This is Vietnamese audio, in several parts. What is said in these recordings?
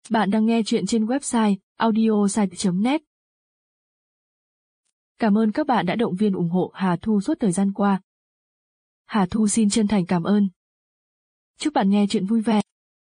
Bạn đang nghe chuyện trên website audiosite.net. Cảm ơn các bạn đã động viên ủng hộ Hà Thu suốt thời gian qua. Hà Thu xin chân thành cảm ơn. Chúc bạn nghe chuyện vui vẻ.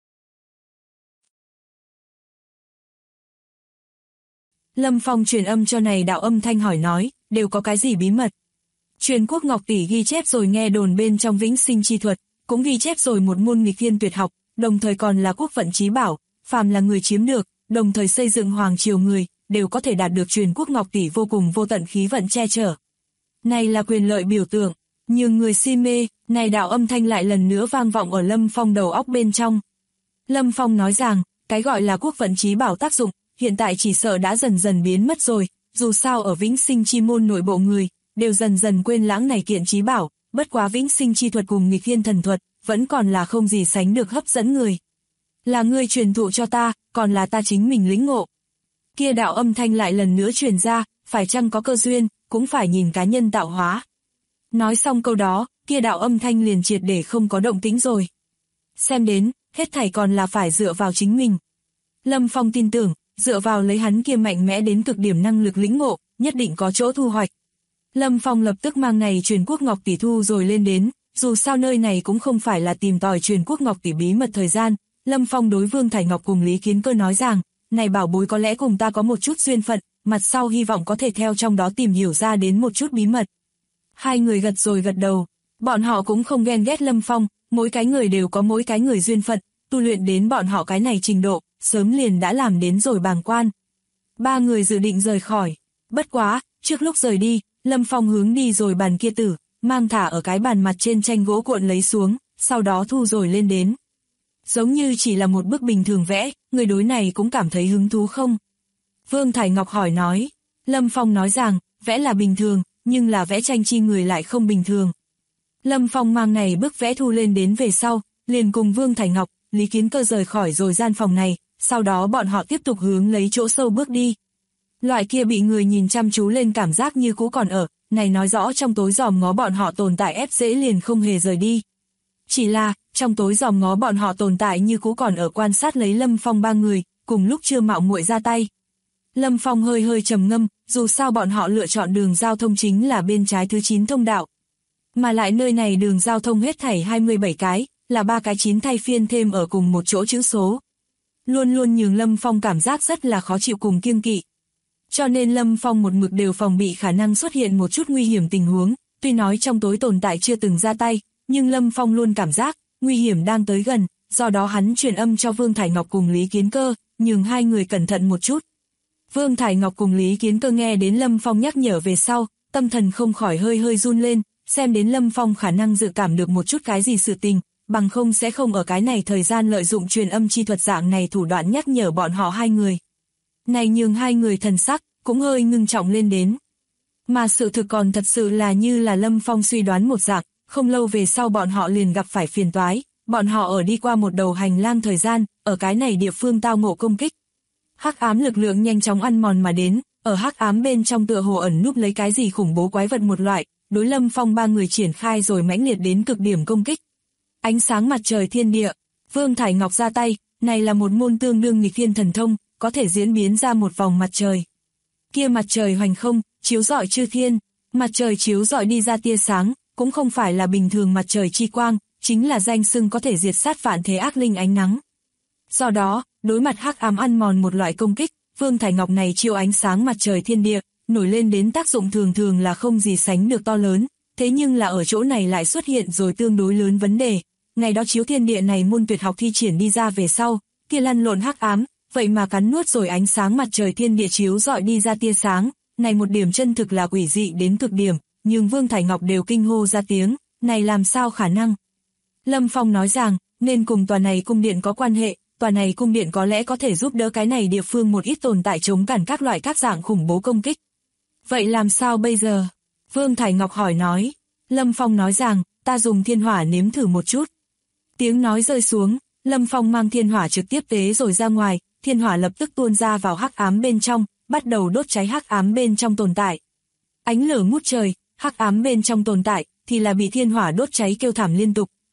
Lâm Phong truyền âm cho này đạo âm thanh hỏi nói, đều có cái gì bí mật. Truyền Quốc Ngọc tỷ ghi chép rồi nghe đồn bên trong vĩnh sinh chi thuật, cũng ghi chép rồi một môn nghịch thiên tuyệt học, đồng thời còn là quốc vận chí bảo, phàm là người chiếm được, đồng thời xây dựng hoàng triều người, đều có thể đạt được Truyền Quốc Ngọc tỷ vô cùng vô tận khí vận che chở. Này là quyền lợi biểu tượng, nhưng người si mê, này đạo âm thanh lại lần nữa vang vọng ở Lâm Phong đầu óc bên trong. Lâm Phong nói rằng, cái gọi là quốc vận chí bảo tác dụng, hiện tại chỉ sợ đã dần dần biến mất rồi, dù sao ở vĩnh sinh chi môn nội bộ người, đều dần dần quên lãng này kiện chí bảo, bất quá vĩnh sinh chi thuật cùng nghịch thiên thần thuật, vẫn còn là không gì sánh được hấp dẫn người. Là ngươi truyền thụ cho ta, còn là ta chính mình lĩnh ngộ. Kia đạo âm thanh lại lần nữa truyền ra, phải chăng có cơ duyên, cũng phải nhìn cá nhân tạo hóa. Nói xong câu đó, kia đạo âm thanh liền triệt để không có động tĩnh rồi. Xem đến, hết thảy còn là phải dựa vào chính mình. Lâm Phong tin tưởng, dựa vào lấy hắn kia mạnh mẽ đến cực điểm năng lực lĩnh ngộ, nhất định có chỗ thu hoạch. Lâm Phong lập tức mang này Truyền Quốc Ngọc tỷ thu rồi lên đến, dù sao nơi này cũng không phải là tìm tòi Truyền Quốc Ngọc tỷ bí mật thời gian. Lâm Phong đối Vương Thải Ngọc cùng Lý Kiến Cơ nói rằng, này bảo bối có lẽ cùng ta có một chút duyên phận, mặt sau hy vọng có thể theo trong đó tìm hiểu ra đến một chút bí mật. Hai người gật rồi gật đầu, bọn họ cũng không ghen ghét Lâm Phong, mỗi cái người đều có mỗi cái người duyên phận, tu luyện đến bọn họ cái này trình độ, sớm liền đã làm đến rồi bàng quan. Ba người dự định rời khỏi, bất quá, trước lúc rời đi, Lâm Phong hướng đi rồi bàn kia tử, mang thả ở cái bàn mặt trên tranh gỗ cuộn lấy xuống, sau đó thu rồi lên đến. Giống như chỉ là một bức bình thường vẽ, người đối này cũng cảm thấy hứng thú không? Vương Thải Ngọc hỏi nói. Lâm Phong nói rằng, vẽ là bình thường, nhưng là vẽ tranh chi người lại không bình thường. Lâm Phong mang này bức vẽ thu lên đến về sau, liền cùng Vương Thải Ngọc, Lý Kiến Cơ rời khỏi rồi gian phòng này, sau đó bọn họ tiếp tục hướng lấy chỗ sâu bước đi. Loại kia bị người nhìn chăm chú lên cảm giác như cũ còn ở, này nói rõ trong tối dòm ngó bọn họ tồn tại ép dễ liền không hề rời đi. Chỉ là, trong tối dòm ngó bọn họ tồn tại như cũ còn ở quan sát lấy Lâm Phong ba người, cùng lúc chưa mạo muội ra tay. Lâm Phong hơi hơi trầm ngâm, dù sao bọn họ lựa chọn đường giao thông chính là bên trái thứ 9 thông đạo. Mà lại nơi này đường giao thông hết thảy 27 cái, là 3 cái 9 thay phiên thêm ở cùng một chỗ chữ số. Luôn luôn nhường Lâm Phong cảm giác rất là khó chịu cùng kiêng kỵ. Cho nên Lâm Phong một mực đều phòng bị khả năng xuất hiện một chút nguy hiểm tình huống, tuy nói trong tối tồn tại chưa từng ra tay, nhưng Lâm Phong luôn cảm giác, nguy hiểm đang tới gần, do đó hắn truyền âm cho Vương Thải Ngọc cùng Lý Kiến Cơ, nhường hai người cẩn thận một chút. Vương Thải Ngọc cùng Lý Kiến Cơ nghe đến Lâm Phong nhắc nhở về sau, tâm thần không khỏi hơi hơi run lên, xem đến Lâm Phong khả năng dự cảm được một chút cái gì sự tình, bằng không sẽ không ở cái này thời gian lợi dụng truyền âm chi thuật dạng này thủ đoạn nhắc nhở bọn họ hai người. Này nhường hai người thần sắc, cũng hơi ngưng trọng lên đến. Mà sự thực còn thật sự là như là Lâm Phong suy đoán một dạng, không lâu về sau bọn họ liền gặp phải phiền toái, bọn họ ở đi qua một đầu hành lang thời gian, ở cái này địa phương tao ngộ công kích. Hắc ám lực lượng nhanh chóng ăn mòn mà đến, ở hắc ám bên trong tựa hồ ẩn núp lấy cái gì khủng bố quái vật một loại, đối Lâm Phong ba người triển khai rồi mãnh liệt đến cực điểm công kích. Ánh sáng mặt trời thiên địa, Vương Thải Ngọc ra tay, này là một môn tương đương nghịch thiên thần thông, có thể diễn biến ra một vòng mặt trời. Kia mặt trời hoành không, chiếu rọi chư thiên, mặt trời chiếu rọi đi ra tia sáng, cũng không phải là bình thường mặt trời chi quang, chính là danh xưng có thể diệt sát vạn thế ác linh ánh nắng. Do đó, đối mặt hắc ám ăn mòn một loại công kích, Vương Thải Ngọc này chiếu ánh sáng mặt trời thiên địa, nổi lên đến tác dụng thường thường là không gì sánh được to lớn, thế nhưng là ở chỗ này lại xuất hiện rồi tương đối lớn vấn đề. Ngày đó chiếu thiên địa này môn tuyệt học thi triển đi ra về sau, kia lăn lộn hắc ám, vậy mà cắn nuốt rồi ánh sáng mặt trời thiên địa chiếu rọi đi ra tia sáng, này một điểm chân thực là quỷ dị đến cực điểm, nhưng Vương Thải Ngọc đều kinh hô ra tiếng, này làm sao khả năng? Lâm Phong nói rằng, nên cùng tòa này cung điện có quan hệ, tòa này cung điện có lẽ có thể giúp đỡ cái này địa phương một ít tồn tại chống cản các loại các dạng khủng bố công kích. Vậy làm sao bây giờ? Vương Thải Ngọc hỏi nói. Lâm Phong nói rằng, ta dùng thiên hỏa nếm thử một chút. Tiếng nói rơi xuống, Lâm Phong mang thiên hỏa trực tiếp tế rồi ra ngoài, thiên hỏa lập tức tuôn ra vào hắc ám bên trong, bắt đầu đốt cháy hắc ám bên trong tồn tại. Ánh lửa ngút trời, hắc ám bên trong tồn tại, thì là bị thiên hỏa đốt cháy kêu thảm liên tục,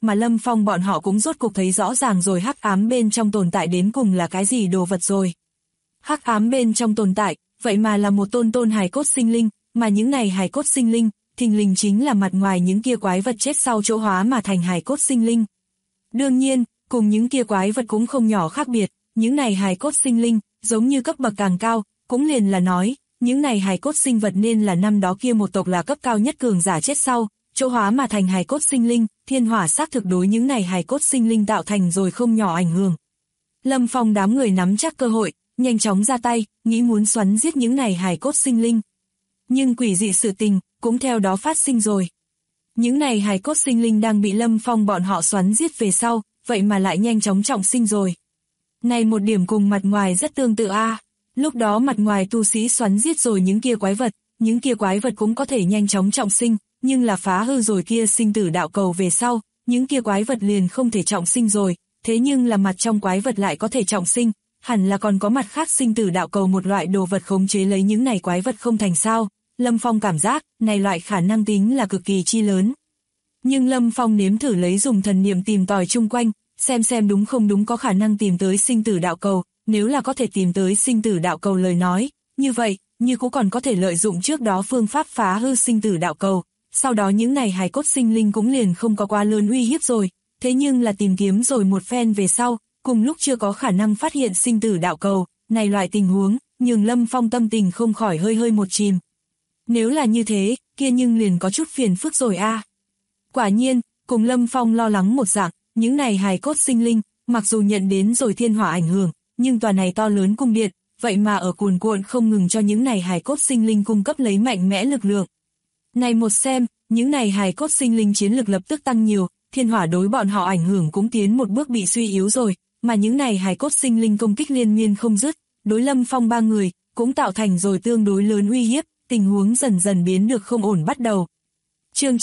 mà Lâm Phong bọn họ cũng rốt cuộc thấy rõ ràng rồi hắc ám bên trong tồn tại đến cùng là cái gì đồ vật rồi. Hắc ám bên trong tồn tại, vậy mà là một tôn hài cốt sinh linh, mà những này hài cốt sinh linh, thình lình chính là mặt ngoài những kia quái vật chết sau chỗ hóa mà thành hài cốt sinh linh. Đương nhiên, cùng những kia quái vật cũng không nhỏ khác biệt, những này hài cốt sinh linh, giống như cấp bậc càng cao, cũng liền là nói, những này hài cốt sinh vật nên là năm đó kia một tộc là cấp cao nhất cường giả chết sau, chỗ hóa mà thành hài cốt sinh linh, thiên hỏa xác thực đối những này hài cốt sinh linh tạo thành rồi không nhỏ ảnh hưởng. Lâm Phong đám người nắm chắc cơ hội, nhanh chóng ra tay, nghĩ muốn xoắn giết những này hài cốt sinh linh. Nhưng quỷ dị sự tình, cũng theo đó phát sinh rồi. Những này hài cốt sinh linh đang bị Lâm Phong bọn họ xoắn giết về sau, vậy mà lại nhanh chóng trọng sinh rồi. Này một điểm cùng mặt ngoài rất tương tự a. Lúc đó mặt ngoài tu sĩ xoắn giết rồi những kia quái vật, những kia quái vật cũng có thể nhanh chóng trọng sinh, nhưng là phá hư rồi kia sinh tử đạo cầu về sau, những kia quái vật liền không thể trọng sinh rồi, thế nhưng là mặt trong quái vật lại có thể trọng sinh, hẳn là còn có mặt khác sinh tử đạo cầu một loại đồ vật khống chế lấy những này quái vật không thành sao. Lâm Phong cảm giác, này loại khả năng tính là cực kỳ chi lớn. Nhưng Lâm Phong nếm thử lấy dùng thần niệm tìm tòi chung quanh, xem đúng không đúng có khả năng tìm tới sinh tử đạo cầu, nếu là có thể tìm tới sinh tử đạo cầu lời nói, như vậy, như cũng còn có thể lợi dụng trước đó phương pháp phá hư sinh tử đạo cầu, sau đó những này hài cốt sinh linh cũng liền không có quá lớn uy hiếp rồi, thế nhưng là tìm kiếm rồi một phen về sau, cùng lúc chưa có khả năng phát hiện sinh tử đạo cầu, này loại tình huống, nhường Lâm Phong tâm tình không khỏi hơi một chìm. Nếu là như thế, kia nhưng liền có chút phiền phức rồi a. Quả nhiên, cùng Lâm Phong lo lắng một dạng, những này hài cốt sinh linh, mặc dù nhận đến rồi thiên hỏa ảnh hưởng, nhưng tòa này to lớn cung điện, vậy mà ở cuồn cuộn không ngừng cho những này hài cốt sinh linh cung cấp lấy mạnh mẽ lực lượng. Này một xem, những này hài cốt sinh linh chiến lực lập tức tăng nhiều, thiên hỏa đối bọn họ ảnh hưởng cũng tiến một bước bị suy yếu rồi, mà những này hài cốt sinh linh công kích liên miên không dứt, đối Lâm Phong ba người, cũng tạo thành rồi tương đối lớn uy hiếp, tình huống dần dần biến được không ổn bắt đầu. Chương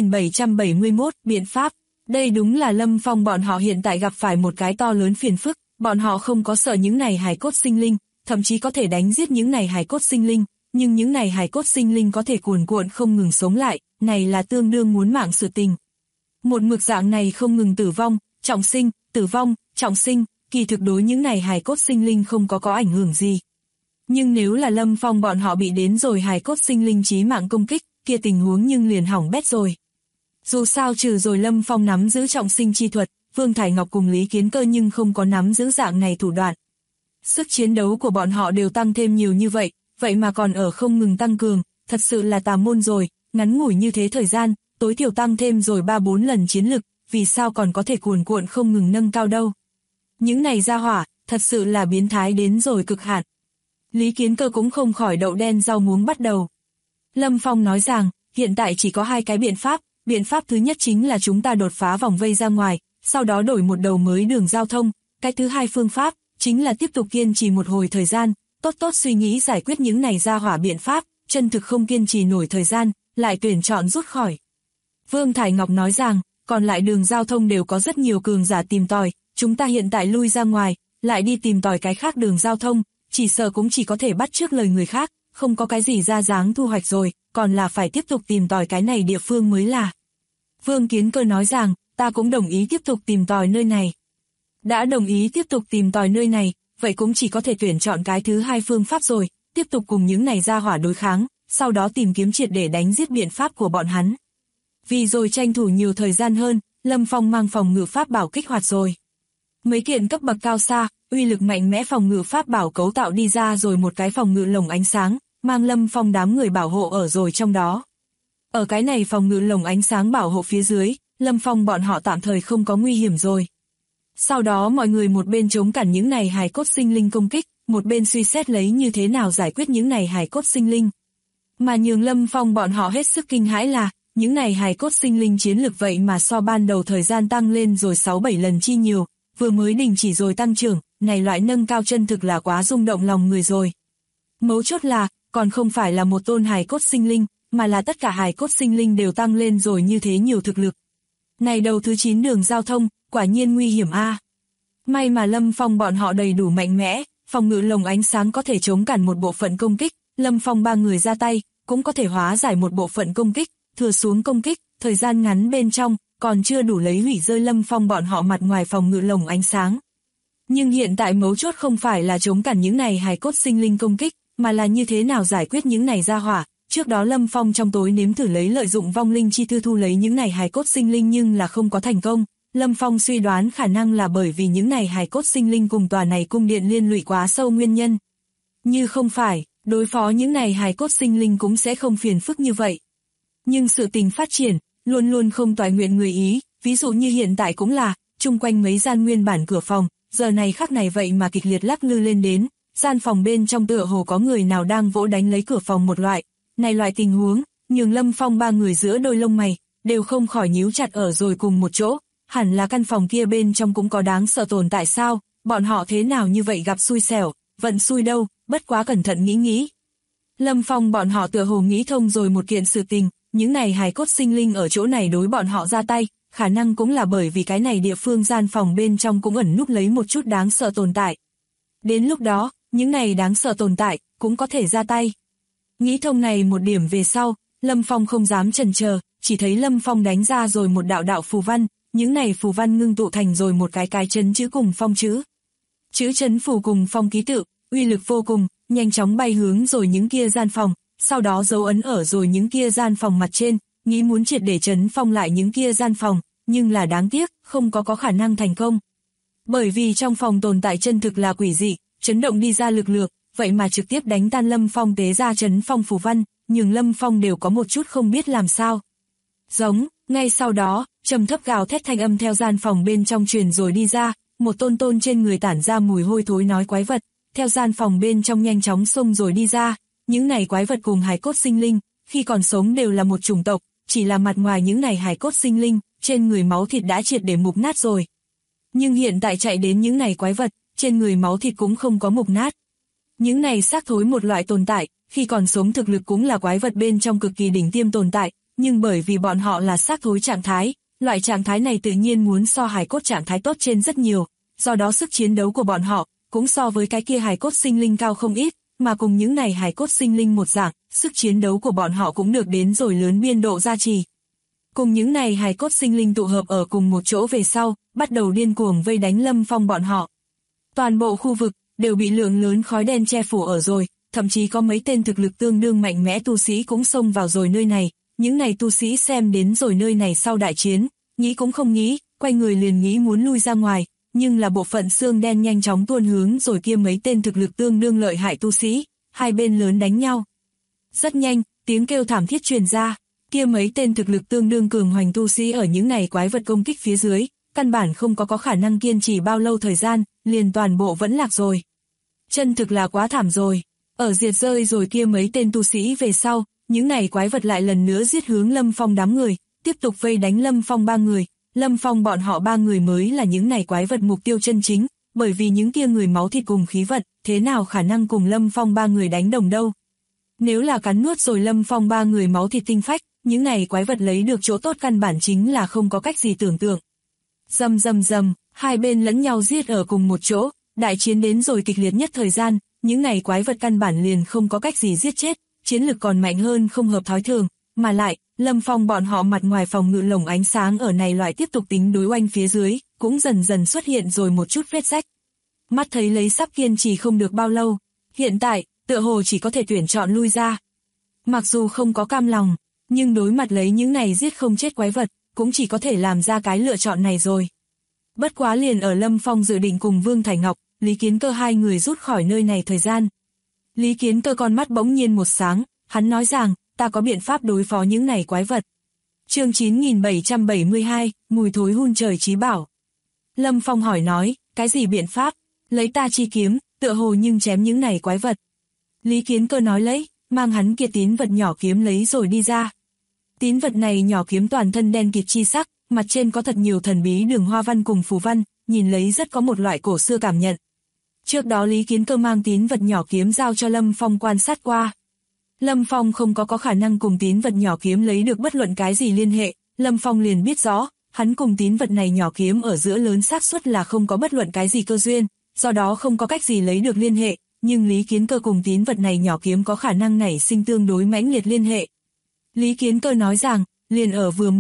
9771, biện pháp. Đây đúng là Lâm Phong bọn họ hiện tại gặp phải một cái to lớn phiền phức, bọn họ không có sợ những này hài cốt sinh linh, thậm chí có thể đánh giết những này hài cốt sinh linh, nhưng những này hài cốt sinh linh có thể cuồn cuộn không ngừng sống lại, này là tương đương muốn mạng sự tình. Một mực dạng này không ngừng tử vong, trọng sinh, tử vong, trọng sinh, kỳ thực đối những này hài cốt sinh linh không có ảnh hưởng gì. Nhưng nếu là Lâm Phong bọn họ bị đến rồi hài cốt sinh linh chí mạng công kích, kia tình huống nhưng liền hỏng bét rồi. Dù sao trừ rồi Lâm Phong nắm giữ trọng sinh chi thuật, Vương Thải Ngọc cùng Lý Kiến Cơ nhưng không có nắm giữ dạng này thủ đoạn. Sức chiến đấu của bọn họ đều tăng thêm nhiều như vậy, vậy mà còn ở không ngừng tăng cường, thật sự là tà môn rồi, ngắn ngủi như thế thời gian, tối thiểu tăng thêm rồi 3-4 lần chiến lực, vì sao còn có thể cuồn cuộn không ngừng nâng cao đâu. Những này ra hỏa, thật sự là biến thái đến rồi cực hạn. Lý Kiến Cơ cũng không khỏi đậu đen rau muống bắt đầu. Lâm Phong nói rằng, hiện tại chỉ có hai cái biện pháp thứ nhất chính là chúng ta đột phá vòng vây ra ngoài, sau đó đổi một đầu mới đường giao thông, cái thứ hai phương pháp, chính là tiếp tục kiên trì một hồi thời gian, tốt suy nghĩ giải quyết những này ra hỏa biện pháp, chân thực không kiên trì nổi thời gian, lại tuyển chọn rút khỏi. Vương Thải Ngọc nói rằng, còn lại đường giao thông đều có rất nhiều cường giả tìm tòi, chúng ta hiện tại lui ra ngoài, lại đi tìm tòi cái khác đường giao thông, chỉ sợ cũng chỉ có thể bắt trước lời người khác, không có cái gì ra dáng thu hoạch rồi, còn là phải tiếp tục tìm tòi cái này địa phương mới là. Vương Kiến Cơ nói rằng, ta cũng đồng ý tiếp tục tìm tòi nơi này. Đã đồng ý tiếp tục tìm tòi nơi này, vậy cũng chỉ có thể tuyển chọn cái thứ hai phương pháp rồi, tiếp tục cùng những này ra hỏa đối kháng, sau đó tìm kiếm triệt để đánh giết biện pháp của bọn hắn. Vì rồi tranh thủ nhiều thời gian hơn, Lâm Phong mang phòng ngự pháp bảo kích hoạt rồi. Mấy kiện cấp bậc cao xa, uy lực mạnh mẽ phòng ngự pháp bảo cấu tạo đi ra rồi một cái phòng ngự lồng ánh sáng, mang Lâm Phong đám người bảo hộ ở rồi trong đó. Ở cái này phòng ngự lồng ánh sáng bảo hộ phía dưới, Lâm Phong bọn họ tạm thời không có nguy hiểm rồi. Sau đó mọi người một bên chống cản những này hài cốt sinh linh công kích, một bên suy xét lấy như thế nào giải quyết những này hài cốt sinh linh. Mà nhường Lâm Phong bọn họ hết sức kinh hãi là, những này hài cốt sinh linh chiến lực vậy mà so ban đầu thời gian tăng lên rồi 6-7 lần chi nhiều, vừa mới đình chỉ rồi tăng trưởng, này loại nâng cao chân thực là quá rung động lòng người rồi. Mấu chốt là, còn không phải là một tôn hài cốt sinh linh, mà là tất cả hài cốt sinh linh đều tăng lên rồi như thế nhiều thực lực. Này đầu thứ 9 đường giao thông, quả nhiên nguy hiểm a. May mà Lâm Phong bọn họ đầy đủ mạnh mẽ, phòng ngự lồng ánh sáng có thể chống cản một bộ phận công kích, Lâm Phong ba người ra tay, cũng có thể hóa giải một bộ phận công kích, thừa xuống công kích, thời gian ngắn bên trong, còn chưa đủ lấy hủy rơi Lâm Phong bọn họ mặt ngoài phòng ngự lồng ánh sáng. Nhưng hiện tại mấu chốt không phải là chống cản những này hài cốt sinh linh công kích, mà là như thế nào giải quyết những này ra hỏa. Trước đó Lâm Phong trong tối nếm thử lấy lợi dụng vong linh chi thư thu lấy những này hài cốt sinh linh nhưng là không có thành công. Lâm Phong suy đoán khả năng là bởi vì những này hài cốt sinh linh cùng tòa này cung điện liên lụy quá sâu nguyên nhân. Như không phải, đối phó những này hài cốt sinh linh cũng sẽ không phiền phức như vậy. Nhưng sự tình phát triển, luôn luôn không toại nguyện người ý, ví dụ như hiện tại cũng là, chung quanh mấy gian nguyên bản cửa phòng, giờ này khắc này vậy mà kịch liệt lắc lư lên đến, gian phòng bên trong tựa hồ có người nào đang vỗ đánh lấy cửa phòng một loại. Này loại tình huống, nhường Lâm Phong ba người giữa đôi lông mày, đều không khỏi nhíu chặt ở rồi cùng một chỗ, hẳn là căn phòng kia bên trong cũng có đáng sợ tồn tại sao, bọn họ thế nào như vậy gặp xui xẻo, vận xui đâu, bất quá cẩn thận nghĩ. Lâm Phong bọn họ tựa hồ nghĩ thông rồi một kiện sự tình, những này hài cốt sinh linh ở chỗ này đối bọn họ ra tay, khả năng cũng là bởi vì cái này địa phương gian phòng bên trong cũng ẩn núp lấy một chút đáng sợ tồn tại. Đến lúc đó, những này đáng sợ tồn tại, cũng có thể ra tay. Nghĩ thông này một điểm về sau, Lâm Phong không dám chần chờ, chỉ thấy Lâm Phong đánh ra rồi một đạo phù văn, những này phù văn ngưng tụ thành rồi một cái chấn chữ cùng phong chữ. Chữ chấn phù cùng phong ký tự, uy lực vô cùng, nhanh chóng bay hướng rồi những kia gian phòng, sau đó dấu ấn ở rồi những kia gian phòng mặt trên, nghĩ muốn triệt để chấn phong lại những kia gian phòng, nhưng là đáng tiếc, không có khả năng thành công. Bởi vì trong phòng tồn tại chân thực là quỷ dị, chấn động đi ra lực lượng, vậy mà trực tiếp đánh tan Lâm Phong tế ra chấn phong phù văn, nhưng Lâm Phong đều có một chút không biết làm sao. Giống, ngay sau đó, trầm thấp gào thét thanh âm theo gian phòng bên trong truyền rồi đi ra, một tôn trên người tản ra mùi hôi thối nói quái vật, theo gian phòng bên trong nhanh chóng xông rồi đi ra, những này quái vật cùng hài cốt sinh linh, khi còn sống đều là một chủng tộc, chỉ là mặt ngoài những này hài cốt sinh linh, trên người máu thịt đã triệt để mục nát rồi. Nhưng hiện tại chạy đến những này quái vật, trên người máu thịt cũng không có mục nát. Những này xác thối một loại tồn tại, khi còn sống thực lực cũng là quái vật bên trong cực kỳ đỉnh tiêm tồn tại, nhưng bởi vì bọn họ là xác thối trạng thái, loại trạng thái này tự nhiên muốn so hài cốt trạng thái tốt trên rất nhiều, do đó sức chiến đấu của bọn họ cũng so với cái kia hài cốt sinh linh cao không ít, mà cùng những này hài cốt sinh linh một dạng, sức chiến đấu của bọn họ cũng được đến rồi lớn biên độ gia trì. Cùng những này hài cốt sinh linh tụ hợp ở cùng một chỗ về sau, bắt đầu điên cuồng vây đánh Lâm Phong bọn họ. Toàn bộ khu vực đều bị lượng lớn khói đen che phủ ở rồi, thậm chí có mấy tên thực lực tương đương mạnh mẽ tu sĩ cũng xông vào rồi nơi này. Những này tu sĩ xem đến rồi nơi này sau đại chiến, nghĩ cũng không nghĩ, quay người liền nghĩ muốn lui ra ngoài, nhưng là bộ phận xương đen nhanh chóng tuôn hướng rồi kia mấy tên thực lực tương đương lợi hại tu sĩ, hai bên lớn đánh nhau. Rất nhanh, tiếng kêu thảm thiết truyền ra, kia mấy tên thực lực tương đương cường hoành tu sĩ ở những này quái vật công kích phía dưới, căn bản không có khả năng kiên trì bao lâu thời gian, liền toàn bộ vẫn lạc rồi. Chân thực là quá thảm rồi, ở diệt rơi rồi kia mấy tên tu sĩ về sau, những này quái vật lại lần nữa giết hướng Lâm Phong đám người, tiếp tục vây đánh Lâm Phong ba người. Lâm Phong bọn họ ba người mới là những này quái vật mục tiêu chân chính, bởi vì những kia người máu thịt cùng khí vật, thế nào khả năng cùng Lâm Phong ba người đánh đồng đâu. Nếu là cắn nuốt rồi Lâm Phong ba người máu thịt tinh phách, những này quái vật lấy được chỗ tốt căn bản chính là không có cách gì tưởng tượng. Rầm, hai bên lẫn nhau giết ở cùng một chỗ, đại chiến đến rồi kịch liệt nhất thời gian, những này quái vật căn bản liền không có cách gì giết chết, chiến lực còn mạnh hơn không hợp thói thường, mà lại, Lâm Phong bọn họ mặt ngoài phòng ngự lồng ánh sáng ở này loại tiếp tục tính đối oanh phía dưới, cũng dần dần xuất hiện rồi một chút vết rách. Mắt thấy lấy sắp kiên trì không được bao lâu, hiện tại, tựa hồ chỉ có thể tuyển chọn lui ra. Mặc dù không có cam lòng, nhưng đối mặt lấy những này giết không chết quái vật, cũng chỉ có thể làm ra cái lựa chọn này rồi. Bất quá liền ở Lâm Phong dự định cùng Vương Thải Ngọc, Lý Kiến Cơ hai người rút khỏi nơi này thời gian. Lý Kiến Cơ con mắt bỗng nhiên một sáng, hắn nói rằng, ta có biện pháp đối phó những này quái vật. Chương 9772, mùi thối hun trời chí bảo. Lâm Phong hỏi nói, cái gì biện pháp? Lấy ta chi kiếm, tựa hồ nhưng chém những này quái vật. Lý Kiến Cơ nói lấy, mang hắn kia tín vật nhỏ kiếm lấy rồi đi ra. Tín vật này nhỏ kiếm toàn thân đen kịt chi sắc, mặt trên có thật nhiều thần bí đường hoa văn cùng phù văn, nhìn lấy rất có một loại cổ xưa cảm nhận. Trước đó Lý Kiến Cơ mang tín vật nhỏ kiếm giao cho Lâm Phong quan sát qua. Lâm Phong không có khả năng cùng tín vật nhỏ kiếm lấy được bất luận cái gì liên hệ, Lâm Phong liền biết rõ, hắn cùng tín vật này nhỏ kiếm ở giữa lớn xác suất là không có bất luận cái gì cơ duyên, do đó không có cách gì lấy được liên hệ, nhưng Lý Kiến Cơ cùng tín vật này nhỏ kiếm có khả năng nảy sinh tương đối mãnh liệt liên hệ. Lý Kiến Cơ nói rằng, liền ở vừa mới,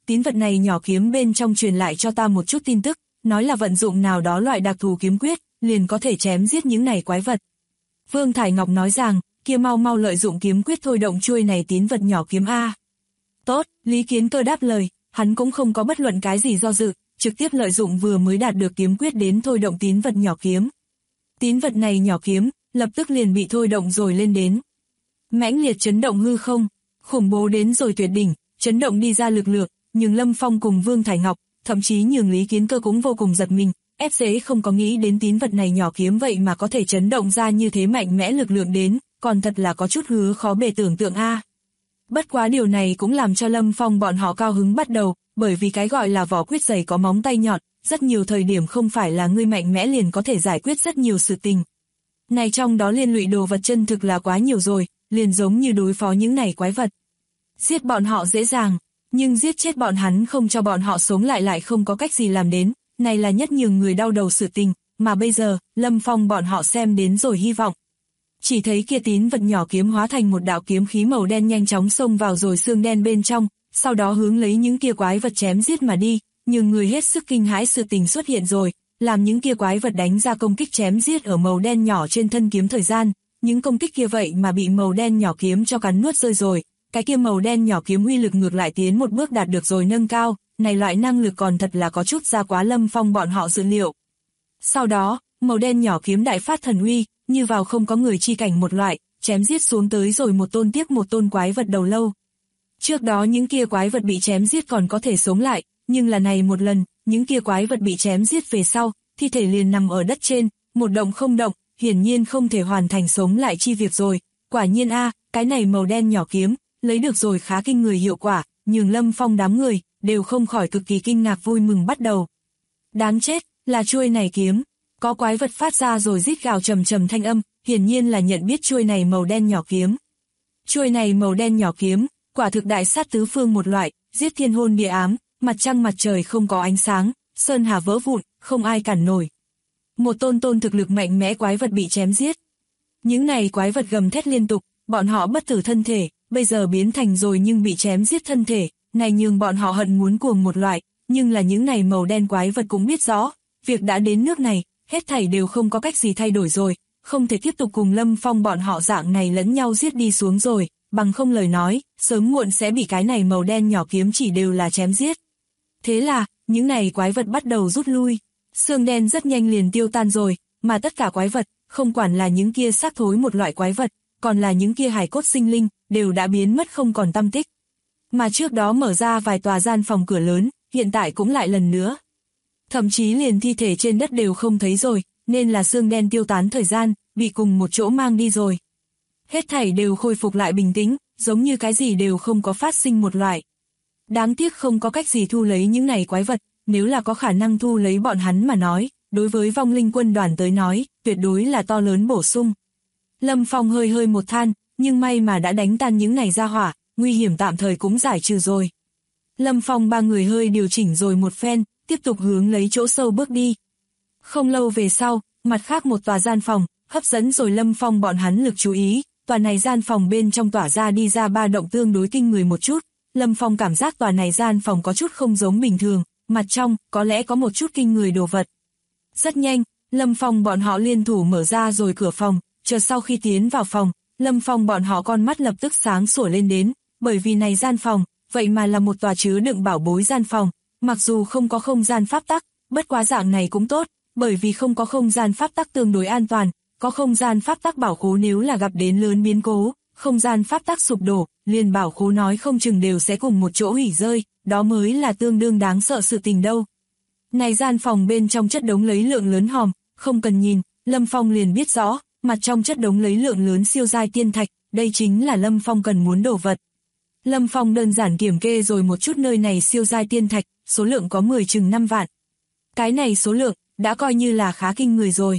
tín vật này nhỏ kiếm bên trong truyền lại cho ta một chút tin tức, nói là vận dụng nào đó loại đặc thù kiếm quyết, liền có thể chém giết những này quái vật. Vương Thải Ngọc nói rằng, kia mau mau lợi dụng kiếm quyết thôi động chuôi này tín vật nhỏ kiếm A. Tốt, Lý Kiến Cơ đáp lời, hắn cũng không có bất luận cái gì do dự, trực tiếp lợi dụng vừa mới đạt được kiếm quyết đến thôi động tín vật nhỏ kiếm. Tín vật này nhỏ kiếm, lập tức liền bị thôi động rồi lên đến. Mãnh liệt chấn động hư không, khủng bố đến rồi tuyệt đỉnh, chấn động đi ra lực lượng, nhưng Lâm Phong cùng Vương Thải Ngọc, thậm chí nhường Lý Kiến Cơ cũng vô cùng giật mình, ép dễ không có nghĩ đến tín vật này nhỏ kiếm vậy mà có thể chấn động ra như thế mạnh mẽ lực lượng đến, còn thật là có chút hứa khó bề tưởng tượng a. Bất quá điều này cũng làm cho Lâm Phong bọn họ cao hứng bắt đầu, bởi vì cái gọi là vỏ quyết giày có móng tay nhọn, rất nhiều thời điểm không phải là ngươi mạnh mẽ liền có thể giải quyết rất nhiều sự tình. Này trong đó liên lụy đồ vật chân thực là quá nhiều rồi, liền giống như đối phó những này quái vật. Giết bọn họ dễ dàng, nhưng giết chết bọn hắn không cho bọn họ sống lại không có cách gì làm đến, này là nhất nhường người đau đầu sự tình, mà bây giờ, Lâm Phong bọn họ xem đến rồi hy vọng. Chỉ thấy kia tín vật nhỏ kiếm hóa thành một đạo kiếm khí màu đen nhanh chóng xông vào rồi xương đen bên trong, sau đó hướng lấy những kia quái vật chém giết mà đi, nhưng người hết sức kinh hãi sự tình xuất hiện rồi, làm những kia quái vật đánh ra công kích chém giết ở màu đen nhỏ trên thân kiếm thời gian, những công kích kia vậy mà bị màu đen nhỏ kiếm cho cắn nuốt rơi rồi, cái kia màu đen nhỏ kiếm uy lực ngược lại tiến một bước đạt được rồi nâng cao, này loại năng lực còn thật là có chút ra quá Lâm Phong bọn họ dự liệu. Sau đó, màu đen nhỏ kiếm đại phát thần uy, như vào không có người chi cảnh một loại, chém giết xuống tới rồi một tôn tiếp một tôn quái vật đầu lâu. Trước đó những kia quái vật bị chém giết còn có thể sống lại, nhưng là này một lần, những kia quái vật bị chém giết về sau, thi thể liền nằm ở đất trên, một động không động, hiển nhiên không thể hoàn thành sống lại chi việc rồi. Quả nhiên cái này màu đen nhỏ kiếm, lấy được rồi khá kinh người hiệu quả, nhường Lâm Phong đám người, đều không khỏi cực kỳ kinh ngạc vui mừng bắt đầu. Đáng chết, là chuôi này kiếm. Có quái vật phát ra rồi rít gào trầm trầm thanh âm, hiển nhiên là nhận biết chuôi này màu đen nhỏ kiếm. Chuôi này màu đen nhỏ kiếm, quả thực đại sát tứ phương một loại, giết thiên hôn địa ám, mặt trăng mặt trời không có ánh sáng, sơn hà vỡ vụn, không ai cản nổi. Một tôn thực lực mạnh mẽ quái vật bị chém giết. Những này quái vật gầm thét liên tục, bọn họ bất tử thân thể, bây giờ biến thành rồi nhưng bị chém giết thân thể, này nhường bọn họ hận muốn cuồng một loại, nhưng là những này màu đen quái vật cũng biết rõ, việc đã đến nước này, hết thảy đều không có cách gì thay đổi rồi, không thể tiếp tục cùng Lâm Phong bọn họ dạng này lẫn nhau giết đi xuống rồi, bằng không lời nói, sớm muộn sẽ bị cái này màu đen nhỏ kiếm chỉ đều là chém giết. Thế là, những này quái vật bắt đầu rút lui, xương đen rất nhanh liền tiêu tan rồi, mà tất cả quái vật, không quản là những kia xác thối một loại quái vật, còn là những kia hài cốt sinh linh, đều đã biến mất không còn tăm tích. Mà trước đó mở ra vài tòa gian phòng cửa lớn, hiện tại cũng lại lần nữa. Thậm chí liền thi thể trên đất đều không thấy rồi, nên là xương đen tiêu tán thời gian, bị cùng một chỗ mang đi rồi. Hết thảy đều khôi phục lại bình tĩnh, giống như cái gì đều không có phát sinh một loại. Đáng tiếc không có cách gì thu lấy những này quái vật, nếu là có khả năng thu lấy bọn hắn mà nói, đối với vong linh quân đoàn tới nói, tuyệt đối là to lớn bổ sung. Lâm Phong hơi một than, nhưng may mà đã đánh tan những này ra hỏa, nguy hiểm tạm thời cũng giải trừ rồi. Lâm Phong ba người hơi điều chỉnh rồi một phen, tiếp tục hướng lấy chỗ sâu bước đi. Không lâu về sau, mặt khác một tòa gian phòng, hấp dẫn rồi Lâm Phong bọn hắn lực chú ý, tòa này gian phòng bên trong tỏa ra đi ra ba động tương đối kinh người một chút. Lâm Phong cảm giác tòa này gian phòng có chút không giống bình thường, mặt trong có lẽ có một chút kinh người đồ vật. Rất nhanh, Lâm Phong bọn họ liên thủ mở ra rồi cửa phòng, chờ sau khi tiến vào phòng, Lâm Phong bọn họ con mắt lập tức sáng sủa lên đến, bởi vì này gian phòng, vậy mà là một tòa chứa đựng bảo bối gian phòng, mặc dù không có không gian pháp tắc, bất quá dạng này cũng tốt, bởi vì không có không gian pháp tắc tương đối an toàn, có không gian pháp tắc bảo khố nếu là gặp đến lớn biến cố, không gian pháp tắc sụp đổ, liền bảo khố nói không chừng đều sẽ cùng một chỗ hủy rơi, đó mới là tương đương đáng sợ sự tình đâu. Này gian phòng bên trong chất đống lấy lượng lớn hòm, không cần nhìn, Lâm Phong liền biết rõ, mặt trong chất đống lấy lượng lớn siêu giai tiên thạch, đây chính là Lâm Phong cần muốn đổ vật. Lâm Phong đơn giản kiểm kê rồi một chút nơi này siêu giai tiên thạch, số lượng có 10 chừng 5 vạn. Cái này số lượng, đã coi như là khá kinh người rồi.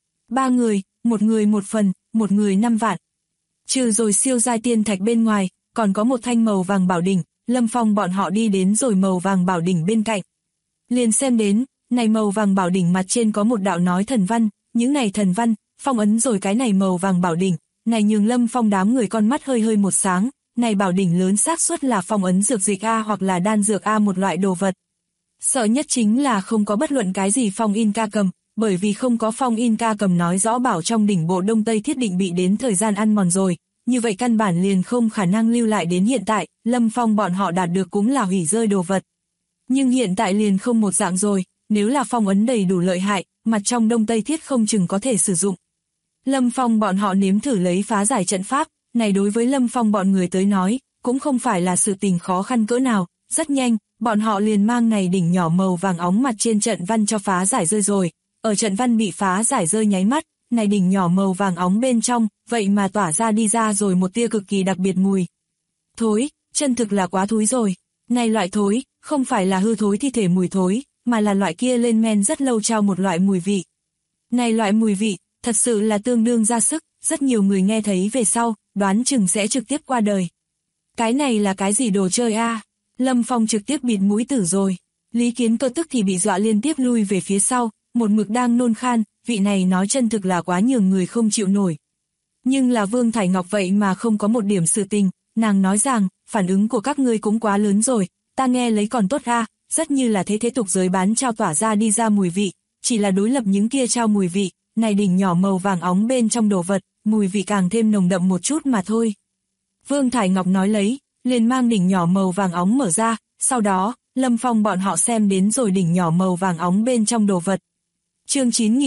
3 người, một người một phần, một người 5 vạn. Trừ rồi siêu giai tiên thạch bên ngoài, còn có một thanh màu vàng bảo đỉnh, Lâm Phong bọn họ đi đến rồi màu vàng bảo đỉnh bên cạnh. Liền xem đến, này màu vàng bảo đỉnh mặt trên có một đạo nói thần văn, những này thần văn, phong ấn rồi cái này màu vàng bảo đỉnh, này nhường Lâm Phong đám người con mắt hơi một sáng, này bảo đỉnh lớn xác suất là phong ấn dược dịch A hoặc là đan dược A một loại đồ vật. Sợ nhất chính là không có bất luận cái gì phong in ca cầm, bởi vì không có phong in ca cầm nói rõ bảo trong đỉnh bộ đông tây thiết định bị đến thời gian ăn mòn rồi, như vậy căn bản liền không khả năng lưu lại đến hiện tại, Lâm Phong bọn họ đạt được cũng là hủy rơi đồ vật. Nhưng hiện tại liền không một dạng rồi, nếu là phong ấn đầy đủ lợi hại, mặt trong đông tây thiết không chừng có thể sử dụng. Lâm Phong bọn họ nếm thử lấy phá giải trận pháp, này đối với Lâm Phong bọn người tới nói, cũng không phải là sự tình khó khăn cỡ nào, rất nhanh, bọn họ liền mang này đỉnh nhỏ màu vàng óng mặt trên trận văn cho phá giải rơi rồi, ở trận văn bị phá giải rơi nháy mắt, này đỉnh nhỏ màu vàng óng bên trong, vậy mà tỏa ra đi ra rồi một tia cực kỳ đặc biệt mùi. Thối, chân thực là quá thúi rồi, này loại thối, không phải là hư thối thi thể mùi thối, mà là loại kia lên men rất lâu trao một loại mùi vị. Này loại mùi vị, thật sự là tương đương ra sức, rất nhiều người nghe thấy về sau, đoán chừng sẽ trực tiếp qua đời. Cái này là cái gì đồ chơi a? Lâm Phong trực tiếp bịt mũi tử rồi. Lý Kiến Cơ tức thì bị dọa liên tiếp lui về phía sau, một mực đang nôn khan, vị này nói chân thực là quá nhường người không chịu nổi. Nhưng là Vương Thải Ngọc vậy mà không có một điểm sự tình, nàng nói rằng, phản ứng của các ngươi cũng quá lớn rồi, ta nghe lấy còn tốt a, rất như là thế tục giới bán trao tỏa ra đi ra mùi vị, chỉ là đối lập những kia trao mùi vị, này đỉnh nhỏ màu vàng óng bên trong đồ vật, mùi vị càng thêm nồng đậm một chút mà thôi. Vương Thải Ngọc nói lấy, liền mang đỉnh nhỏ màu vàng óng mở ra, sau đó, Lâm Phong bọn họ xem đến rồi đỉnh nhỏ màu vàng óng bên trong đồ vật. Chương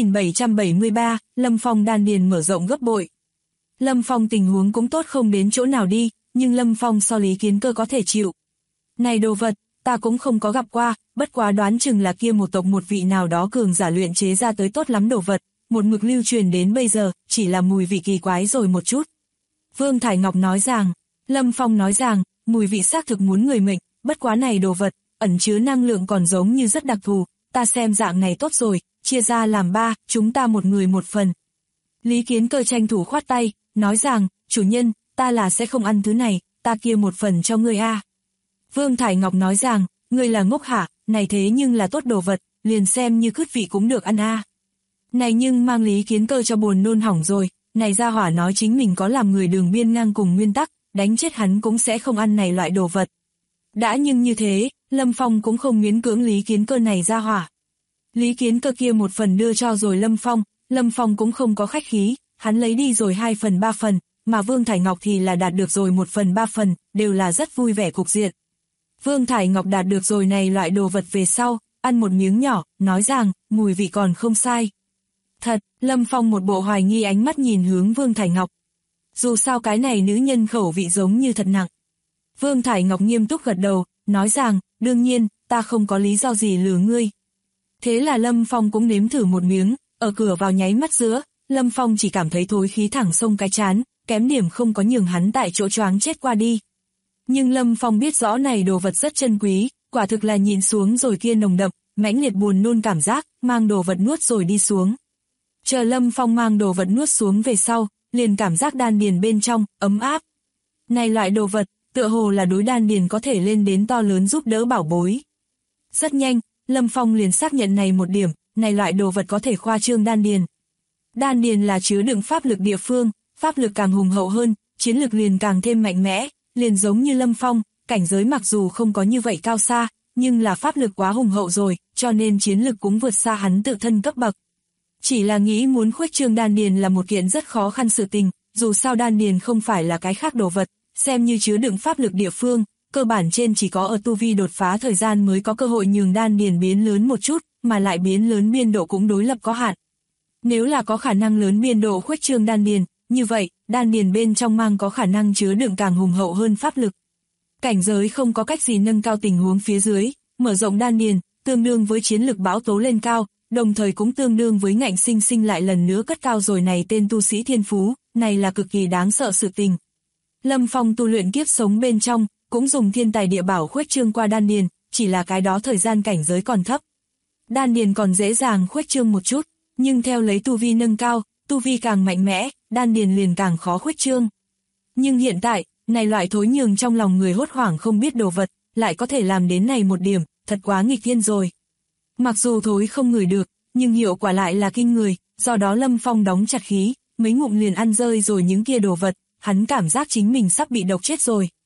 9773, Lâm Phong đan điền mở rộng gấp bội. Lâm Phong tình huống cũng tốt không đến chỗ nào đi, nhưng Lâm Phong so Lý Kiến Cơ có thể chịu. Này đồ vật, ta cũng không có gặp qua, bất quá đoán chừng là kia một tộc một vị nào đó cường giả luyện chế ra tới tốt lắm đồ vật, một mực lưu truyền đến bây giờ, chỉ là mùi vị kỳ quái rồi một chút. Vương Thải Ngọc nói rằng, Lâm Phong nói rằng, mùi vị xác thực muốn người mệnh, bất quá này đồ vật, ẩn chứa năng lượng còn giống như rất đặc thù, ta xem dạng này tốt rồi, chia ra làm 3, chúng ta một người một phần. Lý Kiến Cơ tranh thủ khoát tay, nói rằng, chủ nhân, ta là sẽ không ăn thứ này, ta kia một phần cho ngươi a. Vương Thải Ngọc nói rằng, ngươi là ngốc hả, này thế nhưng là tốt đồ vật, liền xem như cứt vị cũng được ăn a. Này nhưng mang Lý Kiến Cơ cho buồn nôn hỏng rồi, này gia hỏa nói chính mình có làm người đường biên ngang cùng nguyên tắc, đánh chết hắn cũng sẽ không ăn này loại đồ vật. Đã nhưng như thế, Lâm Phong cũng không miễn cưỡng Lý Kiến Cơ này gia hỏa. Lý Kiến Cơ kia một phần đưa cho rồi Lâm Phong cũng không có khách khí, hắn lấy đi rồi 2 phần 3 phần, mà Vương Thải Ngọc thì là đạt được rồi 1 phần 3 phần, đều là rất vui vẻ cục diện. Vương Thải Ngọc đạt được rồi này loại đồ vật về sau, ăn một miếng nhỏ, nói rằng, mùi vị còn không sai. Thật, Lâm Phong một bộ hoài nghi ánh mắt nhìn hướng Vương Thải Ngọc. Dù sao cái này nữ nhân khẩu vị giống như thật nặng. Vương Thải Ngọc nghiêm túc gật đầu, nói rằng, đương nhiên, ta không có lý do gì lừa ngươi. Thế là Lâm Phong cũng nếm thử một miếng, ở cửa vào nháy mắt giữa, Lâm Phong chỉ cảm thấy thối khí thẳng sông cái chán, kém điểm không có nhường hắn tại chỗ choáng chết qua đi. Nhưng Lâm Phong biết rõ này đồ vật rất chân quý, quả thực là nhìn xuống rồi kia nồng đậm, mãnh liệt buồn nôn cảm giác, mang đồ vật nuốt rồi đi xuống. Chờ Lâm Phong mang đồ vật nuốt xuống về sau, liền cảm giác đan điền bên trong, ấm áp. Này loại đồ vật, tựa hồ là đối đan điền có thể lên đến to lớn giúp đỡ bảo bối. Rất nhanh, Lâm Phong liền xác nhận này một điểm, này loại đồ vật có thể khoa trương đan điền. Đan điền là chứa đựng pháp lực địa phương, pháp lực càng hùng hậu hơn, chiến lực liền càng thêm mạnh mẽ, liền giống như Lâm Phong, cảnh giới mặc dù không có như vậy cao xa, nhưng là pháp lực quá hùng hậu rồi, cho nên chiến lực cũng vượt xa hắn tự thân cấp bậc. Chỉ là nghĩ muốn khuếch trương đan điền là một kiện rất khó khăn sự tình, dù sao đan điền không phải là cái khác đồ vật, xem như chứa đựng pháp lực địa phương, cơ bản trên chỉ có ở tu vi đột phá thời gian mới có cơ hội nhường đan điền biến lớn một chút, mà lại biến lớn biên độ cũng đối lập có hạn. Nếu là có khả năng lớn biên độ khuếch trương đan điền, như vậy, đan điền bên trong mang có khả năng chứa đựng càng hùng hậu hơn pháp lực. Cảnh giới không có cách gì nâng cao tình huống phía dưới, mở rộng đan điền, tương đương với chiến lực bão tố lên cao, đồng thời cũng tương đương với ngạnh sinh sinh lại lần nữa cất cao rồi này tên tu sĩ thiên phú, này là cực kỳ đáng sợ sự tình. Lâm Phong tu luyện kiếp sống bên trong, cũng dùng thiên tài địa bảo khuếch trương qua đan điền, chỉ là cái đó thời gian cảnh giới còn thấp. Đan điền còn dễ dàng khuếch trương một chút, nhưng theo lấy tu vi nâng cao, tu vi càng mạnh mẽ, đan điền liền càng khó khuếch trương. Nhưng hiện tại, này loại thối nhường trong lòng người hốt hoảng không biết đồ vật, lại có thể làm đến này một điểm, thật quá nghịch thiên rồi. Mặc dù thối không ngửi được, nhưng hiệu quả lại là kinh người, do đó Lâm Phong đóng chặt khí, mấy ngụm liền ăn rơi rồi những kia đồ vật, hắn cảm giác chính mình sắp bị độc chết rồi,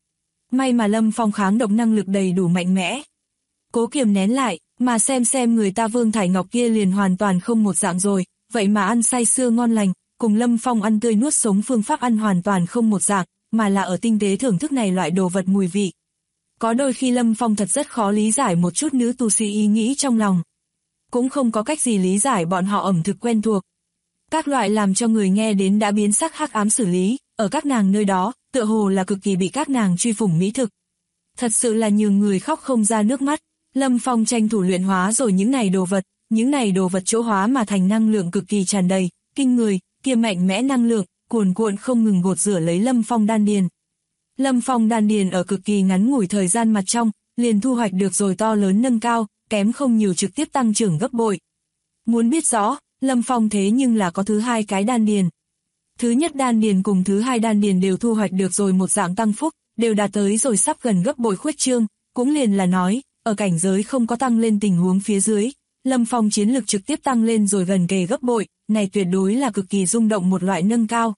May mà Lâm Phong kháng độc năng lực đầy đủ mạnh mẽ. Cố kiềm nén lại, mà xem người ta Vương Thải Ngọc kia liền hoàn toàn không một dạng rồi, vậy mà ăn say sưa ngon lành, cùng Lâm Phong ăn tươi nuốt sống phương pháp ăn hoàn toàn không một dạng, mà là ở tinh tế thưởng thức này loại đồ vật mùi vị. Có đôi khi Lâm Phong thật rất khó lý giải một chút nữ tu sĩ ý nghĩ trong lòng. Cũng không có cách gì lý giải bọn họ ẩm thực quen thuộc. Các loại làm cho người nghe đến đã biến sắc hắc ám xử lý, ở các nàng nơi đó, tựa hồ là cực kỳ bị các nàng truy phủng mỹ thực. Thật sự là nhường người khóc không ra nước mắt. Lâm Phong tranh thủ luyện hóa rồi những này đồ vật chỗ hóa mà thành năng lượng cực kỳ tràn đầy, kinh người, kia mạnh mẽ năng lượng, cuồn cuộn không ngừng gột rửa lấy Lâm Phong đan điền. Lâm Phong đan điền ở cực kỳ ngắn ngủi thời gian mặt trong, liền thu hoạch được rồi to lớn nâng cao, kém không nhiều trực tiếp tăng trưởng gấp bội. Muốn biết rõ, Lâm Phong thế nhưng là có thứ hai cái đan điền. Thứ nhất đan điền cùng thứ hai đan điền đều thu hoạch được rồi một dạng tăng phúc, đều đạt tới rồi sắp gần gấp bội khuếch trương, cũng liền là nói, ở cảnh giới không có tăng lên tình huống phía dưới, Lâm Phong chiến lực trực tiếp tăng lên rồi gần kề gấp bội, này tuyệt đối là cực kỳ rung động một loại nâng cao.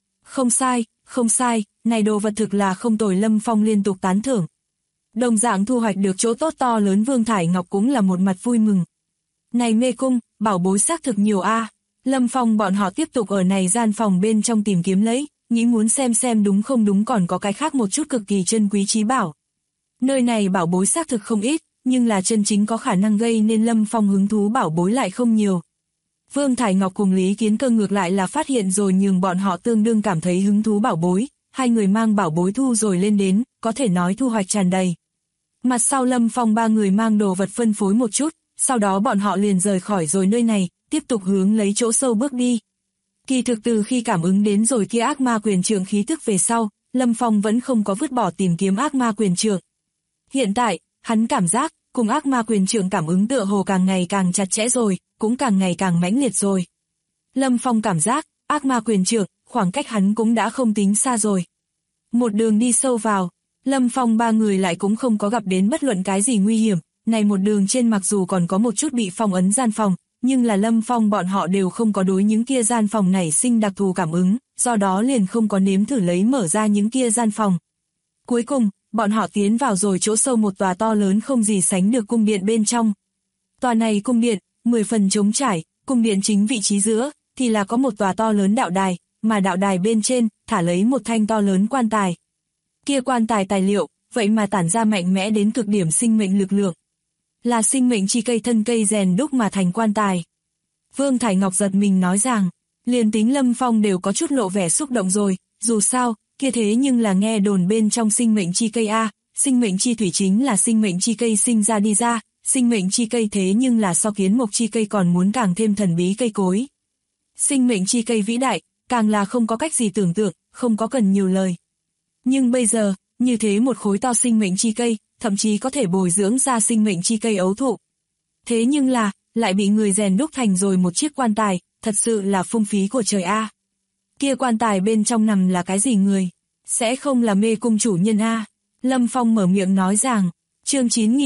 Không sai, này đồ vật thực là không tồi, Lâm Phong liên tục tán thưởng. Đồng dạng thu hoạch được chỗ tốt to lớn, Vương Thải Ngọc cũng là một mặt vui mừng. Này mê cung, bảo bối xác thực nhiều a. Lâm Phong bọn họ tiếp tục ở này gian phòng bên trong tìm kiếm lấy, nghĩ muốn xem đúng không đúng còn có cái khác một chút cực kỳ chân quý trí bảo. Nơi này bảo bối xác thực không ít, nhưng là chân chính có khả năng gây nên Lâm Phong hứng thú bảo bối lại không nhiều. Vương Thải Ngọc cùng Lý Kiến Cơ ngược lại là phát hiện rồi nhường bọn họ tương đương cảm thấy hứng thú bảo bối, hai người mang bảo bối thu rồi lên đến, có thể nói thu hoạch tràn đầy. Mặt sau Lâm Phong ba người mang đồ vật phân phối một chút, sau đó bọn họ liền rời khỏi rồi nơi này, tiếp tục hướng lấy chỗ sâu bước đi. Kỳ thực từ khi cảm ứng đến rồi kia ác ma quyền trượng khí tức về sau, Lâm Phong vẫn không có vứt bỏ tìm kiếm ác ma quyền trượng. Hiện tại, hắn cảm giác, cùng ác ma quyền trượng cảm ứng tựa hồ càng ngày càng chặt chẽ rồi, cũng càng ngày càng mãnh liệt rồi. Lâm Phong cảm giác, ác ma quyền trượng, khoảng cách hắn cũng đã không tính xa rồi. Một đường đi sâu vào, Lâm Phong ba người lại cũng không có gặp đến bất luận cái gì nguy hiểm, này một đường trên mặc dù còn có một chút bị phong ấn gian phòng, nhưng là Lâm Phong bọn họ đều không có đối những kia gian phòng nảy sinh đặc thù cảm ứng, do đó liền không có nếm thử lấy mở ra những kia gian phòng. Cuối cùng, bọn họ tiến vào rồi chỗ sâu một tòa to lớn không gì sánh được cung điện bên trong. Tòa này cung điện, 10 phần trống trải, cung điện chính vị trí giữa, thì là có một tòa to lớn đạo đài, mà đạo đài bên trên, thả lấy một thanh to lớn quan tài. Kia quan tài tài liệu, vậy mà tản ra mạnh mẽ đến cực điểm sinh mệnh lực lượng. Là sinh mệnh chi cây thân cây rèn đúc mà thành quan tài. Vương Thải Ngọc giật mình nói rằng, liền tính Lâm Phong đều có chút lộ vẻ xúc động rồi, dù sao, kia thế nhưng là nghe đồn bên trong sinh mệnh chi cây a, sinh mệnh chi thủy chính là sinh mệnh chi cây sinh ra đi ra, sinh mệnh chi cây thế nhưng là so kiến mộc chi cây còn muốn càng thêm thần bí cây cối. Sinh mệnh chi cây vĩ đại, càng là không có cách gì tưởng tượng, không có cần nhiều lời. Nhưng bây giờ, như thế một khối to sinh mệnh chi cây, thậm chí có thể bồi dưỡng ra sinh mệnh chi cây ấu thụ. Thế nhưng là, lại bị người rèn đúc thành rồi một chiếc quan tài, thật sự là phung phí của trời a. Kia quan tài bên trong nằm là cái gì người? Sẽ không là mê cung chủ nhân a? Lâm Phong mở miệng nói rằng, chương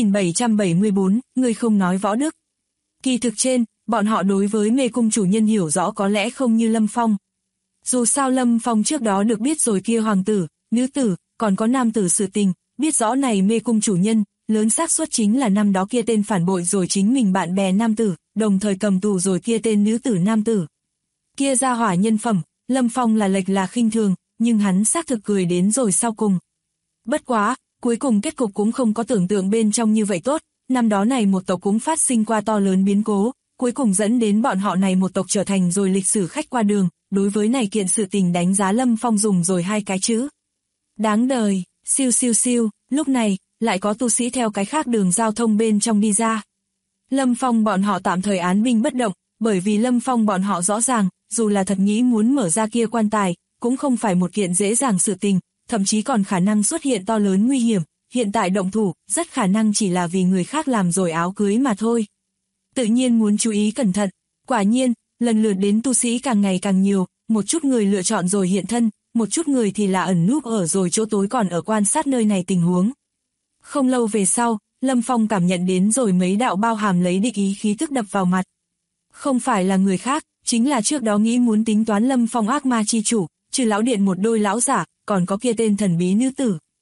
9774, người không nói võ đức. Kỳ thực trên, bọn họ đối với mê cung chủ nhân hiểu rõ có lẽ không như Lâm Phong. Dù sao Lâm Phong trước đó được biết rồi kia hoàng tử, nữ tử, còn có nam tử sự tình, biết rõ này mê cung chủ nhân, lớn xác suất chính là năm đó kia tên phản bội rồi chính mình bạn bè nam tử, đồng thời cầm tù rồi kia tên nữ tử nam tử. Kia ra hỏa nhân phẩm, Lâm Phong là lệch là khinh thường, nhưng hắn xác thực cười đến rồi sau cùng. Bất quá, cuối cùng kết cục cũng không có tưởng tượng bên trong như vậy tốt, năm đó này một tộc cũng phát sinh qua to lớn biến cố, cuối cùng dẫn đến bọn họ này một tộc trở thành rồi lịch sử khách qua đường, đối với này kiện sự tình đánh giá Lâm Phong dùng rồi hai cái chữ. Đáng đời, siêu siêu siêu, lúc này, lại có tu sĩ theo cái khác đường giao thông bên trong đi ra. Lâm Phong bọn họ tạm thời án binh bất động, bởi vì Lâm Phong bọn họ rõ ràng, dù là thật nghĩ muốn mở ra kia quan tài, cũng không phải một kiện dễ dàng sự tình, thậm chí còn khả năng xuất hiện to lớn nguy hiểm, hiện tại động thủ, rất khả năng chỉ là vì người khác làm rồi áo cưới mà thôi. Tự nhiên muốn chú ý cẩn thận, quả nhiên, lần lượt đến tu sĩ càng ngày càng nhiều, một chút người lựa chọn rồi hiện thân, một chút người thì là ẩn núp ở rồi chỗ tối còn ở quan sát nơi này tình huống. Không lâu về sau, Lâm Phong cảm nhận đến rồi mấy đạo bao hàm lấy địch ý khí tức đập vào mặt. Không phải là người khác, chính là trước đó nghĩ muốn tính toán Lâm Phong ác ma chi chủ, trừ lão điện một đôi lão giả, còn có kia tên thần bí nữ tử.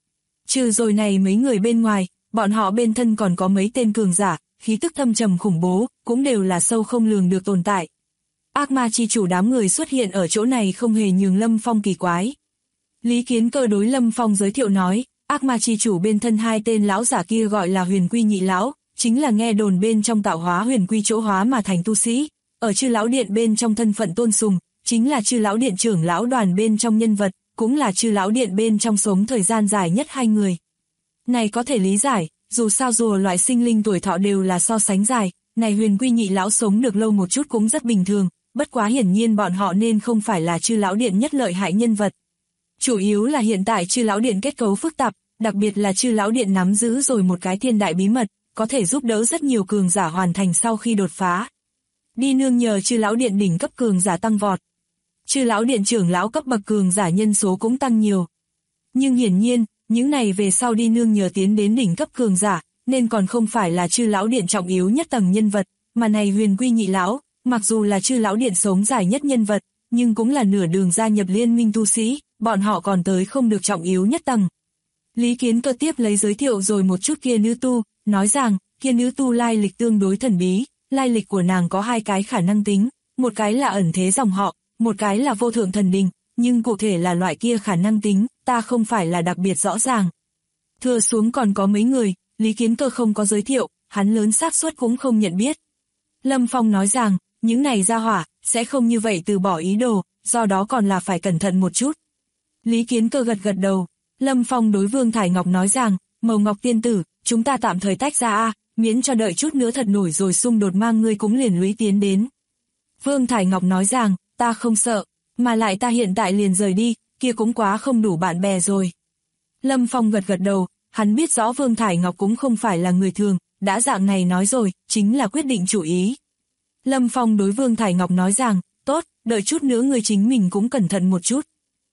Trừ rồi này mấy người bên ngoài, bọn họ bên thân còn có mấy tên cường giả, khí tức thâm trầm khủng bố, cũng đều là sâu không lường được tồn tại. Ác ma chi chủ đám người xuất hiện ở chỗ này không hề nhường Lâm Phong kỳ quái. Lý Kiến Cơ đối Lâm Phong giới thiệu nói, ác ma chi chủ bên thân hai tên lão giả kia gọi là Huyền Quy Nhị Lão, chính là nghe đồn bên trong tạo hóa huyền quy chỗ hóa mà thành tu sĩ, ở Chư Lão Điện bên trong thân phận tôn sùng, chính là Chư Lão Điện trưởng lão đoàn bên trong nhân vật, cũng là Chư Lão Điện bên trong sống thời gian dài nhất hai người. Này có thể lý giải, dù sao rùa loại sinh linh tuổi thọ đều là so sánh dài, này Huyền Quy Nhị Lão sống được lâu một chút cũng rất bình thường, bất quá hiển nhiên bọn họ nên không phải là Chư Lão Điện nhất lợi hại nhân vật. Chủ yếu là hiện tại Chư Lão Điện kết cấu phức tạp, đặc biệt là Chư Lão Điện nắm giữ rồi một cái thiên đại bí mật, có thể giúp đỡ rất nhiều cường giả hoàn thành sau khi đột phá. Đi nương nhờ Chư Lão Điện đỉnh cấp cường giả tăng vọt. Chư Lão Điện trưởng lão cấp bậc cường giả nhân số cũng tăng nhiều. Nhưng hiển nhiên, những này về sau đi nương nhờ tiến đến đỉnh cấp cường giả, nên còn không phải là Chư Lão Điện trọng yếu nhất tầng nhân vật, mà này Huyền Quy Nhị Lão, mặc dù là Chư Lão Điện sống dài nhất nhân vật, nhưng cũng là nửa đường gia nhập liên minh tu sĩ, bọn họ còn tới không được trọng yếu nhất tầng. Lý Kiến Cơ tiếp lấy giới thiệu rồi một chút kia nữ tu, nói rằng, kia nữ tu lai lịch tương đối thần bí, lai lịch của nàng có hai cái khả năng tính, một cái là ẩn thế dòng họ, một cái là vô thượng thần đình, nhưng cụ thể là loại kia khả năng tính, ta không phải là đặc biệt rõ ràng. Thừa xuống còn có mấy người, Lý Kiến Cơ không có giới thiệu, hắn lớn xác suất cũng không nhận biết. Lâm Phong nói rằng, những này ra hỏa, sẽ không như vậy từ bỏ ý đồ, do đó còn là phải cẩn thận một chút. Lý Kiến Cơ gật gật đầu, Lâm Phong đối Vương Thải Ngọc nói rằng, Màu Ngọc tiên tử, chúng ta tạm thời tách ra a, miễn cho đợi chút nữa thật nổi rồi xung đột mang ngươi cũng liền lũy tiến đến. Vương Thải Ngọc nói rằng, ta không sợ, mà lại ta hiện tại liền rời đi, kia cũng quá không đủ bạn bè rồi. Lâm Phong gật gật đầu, hắn biết rõ Vương Thải Ngọc cũng không phải là người thường, đã dạng này nói rồi, chính là quyết định chủ ý. Lâm Phong đối Vương Thải Ngọc nói rằng, tốt, đợi chút nữa ngươi chính mình cũng cẩn thận một chút.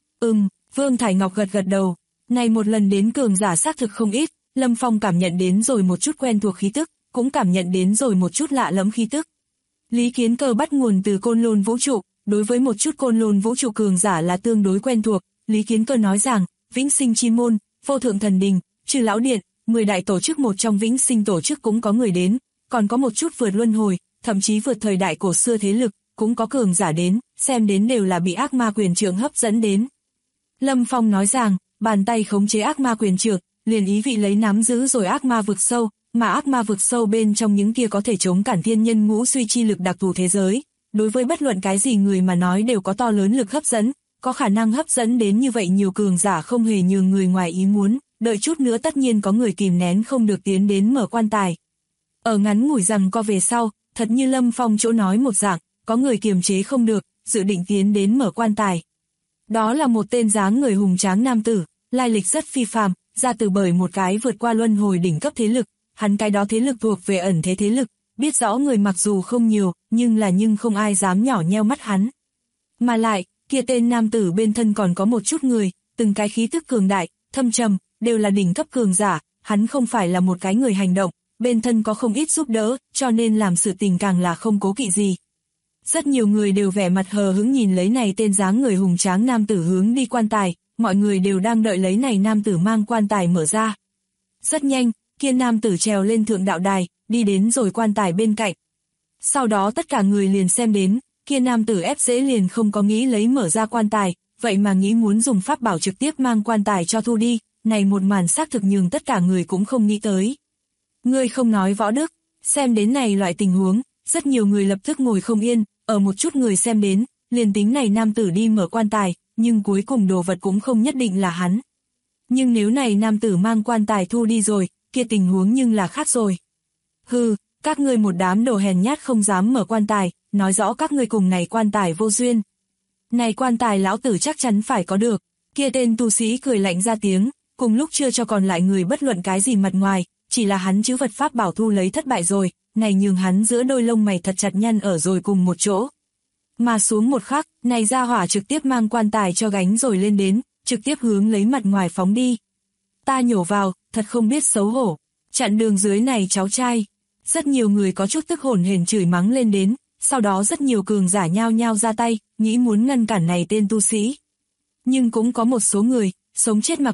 Vương Thải Ngọc gật gật đầu, này một lần đến cường giả xác thực không ít, Lâm Phong cảm nhận đến rồi một chút quen thuộc khí tức, cũng cảm nhận đến rồi một chút lạ lẫm khí tức. Lý Kiến Cơ bắt nguồn từ Côn Lôn vũ trụ, đối với một chút Côn Lôn vũ trụ cường giả là tương đối quen thuộc, Lý Kiến Cơ nói rằng, Vĩnh Sinh Chi Môn, Vô Thượng Thần Đình, Chư Lão Điện, 10 đại tổ chức một trong Vĩnh Sinh tổ chức cũng có người đến, còn có một chút vượt luân hồi, thậm chí vượt thời đại cổ xưa thế lực, cũng có cường giả đến, xem đến đều là bị ác ma quyền trượng hấp dẫn đến. Lâm Phong nói rằng, bàn tay khống chế ác ma quyền trượng, liền ý vị lấy nắm giữ rồi ác ma vực sâu, mà ác ma vực sâu bên trong những kia có thể chống cản thiên nhân ngũ suy chi lực đặc thù thế giới, đối với bất luận cái gì người mà nói đều có to lớn lực hấp dẫn, có khả năng hấp dẫn đến như vậy nhiều cường giả không hề nhường người ngoài ý muốn, đợi chút nữa tất nhiên có người kìm nén không được tiến đến mở quan tài. Ở ngắn ngủi rằng co về sau, thật như Lâm Phong chỗ nói một dạng, có người kiềm chế không được, dự định tiến đến mở quan tài. Đó là một tên dáng người hùng tráng nam tử, lai lịch rất phi phàm, ra từ bởi một cái vượt qua luân hồi đỉnh cấp thế lực, hắn cái đó thế lực thuộc về ẩn thế thế lực, biết rõ người mặc dù không nhiều, nhưng không ai dám nhỏ nheo mắt hắn. Mà lại, kia tên nam tử bên thân còn có một chút người, từng cái khí tức cường đại, thâm trầm, đều là đỉnh cấp cường giả, hắn không phải là một cái người hành động, bên thân có không ít giúp đỡ, cho nên làm sự tình càng là không cố kỵ gì. Rất nhiều người đều vẻ mặt hờ hững nhìn lấy này tên dáng người hùng tráng nam tử hướng đi quan tài, mọi người đều đang đợi lấy này nam tử mang quan tài mở ra. Rất nhanh, kia nam tử trèo lên thượng đạo đài, đi đến rồi quan tài bên cạnh. Sau đó tất cả người liền xem đến, kia nam tử ép dễ liền không có nghĩ lấy mở ra quan tài, vậy mà nghĩ muốn dùng pháp bảo trực tiếp mang quan tài cho thu đi, này một màn xác thực nhường tất cả người cũng không nghĩ tới. Ngươi không nói võ đức, xem đến này loại tình huống, rất nhiều người lập tức ngồi không yên, ở một chút người xem đến, liền tính này nam tử đi mở quan tài, nhưng cuối cùng đồ vật cũng không nhất định là hắn. Nhưng nếu này nam tử mang quan tài thu đi rồi, kia tình huống nhưng là khác rồi. Hừ, các ngươi một đám đồ hèn nhát không dám mở quan tài, nói rõ các ngươi cùng này quan tài vô duyên. Này quan tài lão tử chắc chắn phải có được, kia tên tu sĩ cười lạnh ra tiếng, cùng lúc chưa cho còn lại người bất luận cái gì mặt ngoài, chỉ là hắn chữ vật pháp bảo thu lấy thất bại rồi, này nhường hắn giữa đôi lông mày thật chặt nhăn ở rồi cùng một chỗ. Mà xuống một khắc, này ra hỏa trực tiếp mang quan tài cho gánh rồi lên đến, trực tiếp hướng lấy mặt ngoài phóng đi. Ta nhổ vào, thật không biết xấu hổ, chặn đường dưới này cháu trai. Rất nhiều người có chút tức hổn hển chửi mắng lên đến, sau đó rất nhiều cường giả nhao nhao ra tay, nghĩ muốn ngăn cản này tên tu sĩ. Nhưng cũng có một số người, sống chết mặc bay,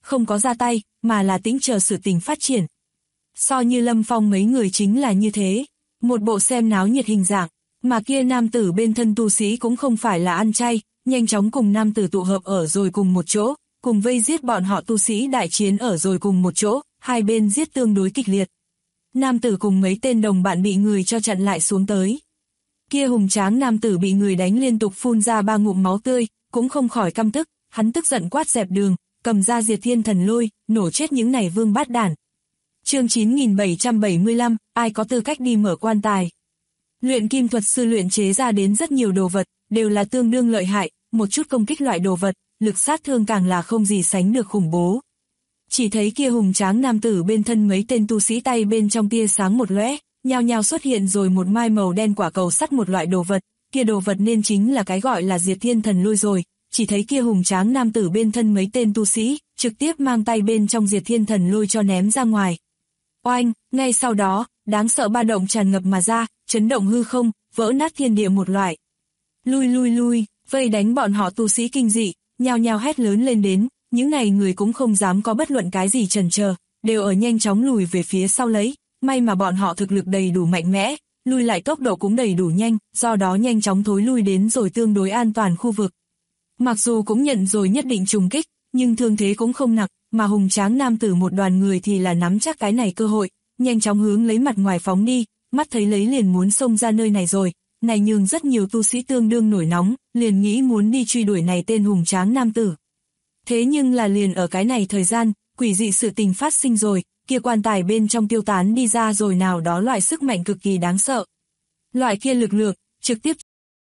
không có ra tay, mà là tĩnh chờ sự tình phát triển. So như Lâm Phong mấy người chính là như thế, một bộ xem náo nhiệt hình dạng, mà kia nam tử bên thân tu sĩ cũng không phải là ăn chay, nhanh chóng cùng nam tử tụ hợp ở rồi cùng một chỗ, cùng vây giết bọn họ tu sĩ đại chiến ở rồi cùng một chỗ, hai bên giết tương đối kịch liệt. Nam tử cùng mấy tên đồng bạn bị người cho chặn lại xuống tới. Kia hùng tráng nam tử bị người đánh liên tục phun ra 3 ngụm máu tươi, cũng không khỏi căm tức, hắn tức giận quát dẹp đường, cầm ra Diệt Thiên Thần Lôi, nổ chết những này vương bát đản. Chương 9775, ai có tư cách đi mở quan tài. Luyện kim thuật sư luyện chế ra đến rất nhiều đồ vật, đều là tương đương lợi hại, một chút công kích loại đồ vật, lực sát thương càng là không gì sánh được khủng bố. Chỉ thấy kia hùng tráng nam tử bên thân mấy tên tu sĩ tay bên trong tia sáng một lóe, nhao nhao xuất hiện rồi một mai màu đen quả cầu sắt một loại đồ vật, kia đồ vật nên chính là cái gọi là Diệt Thiên Thần Lôi rồi. Chỉ thấy kia hùng tráng nam tử bên thân mấy tên tu sĩ, trực tiếp mang tay bên trong Diệt Thiên Thần Lôi cho ném ra ngoài. Oanh, ngay sau đó, đáng sợ ba động tràn ngập mà ra, chấn động hư không, vỡ nát thiên địa một loại. Lui, vây đánh bọn họ tu sĩ kinh dị, nhao nhao hét lớn lên đến, những này người cũng không dám có bất luận cái gì chần chờ, đều ở nhanh chóng lùi về phía sau lấy, may mà bọn họ thực lực đầy đủ mạnh mẽ, lui lại tốc độ cũng đầy đủ nhanh, do đó nhanh chóng thối lui đến rồi tương đối an toàn khu vực. Mặc dù cũng nhận rồi nhất định trùng kích, nhưng thương thế cũng không nặng, mà hùng tráng nam tử một đoàn người thì là nắm chắc cái này cơ hội, nhanh chóng hướng lấy mặt ngoài phóng đi, mắt thấy lấy liền muốn xông ra nơi này rồi, này nhường rất nhiều tu sĩ tương đương nổi nóng, liền nghĩ muốn đi truy đuổi này tên hùng tráng nam tử. Thế nhưng là liền ở cái này thời gian, quỷ dị sự tình phát sinh rồi, kia quan tài bên trong tiêu tán đi ra rồi nào đó loại sức mạnh cực kỳ đáng sợ. Loại kia lực lượng, trực tiếp.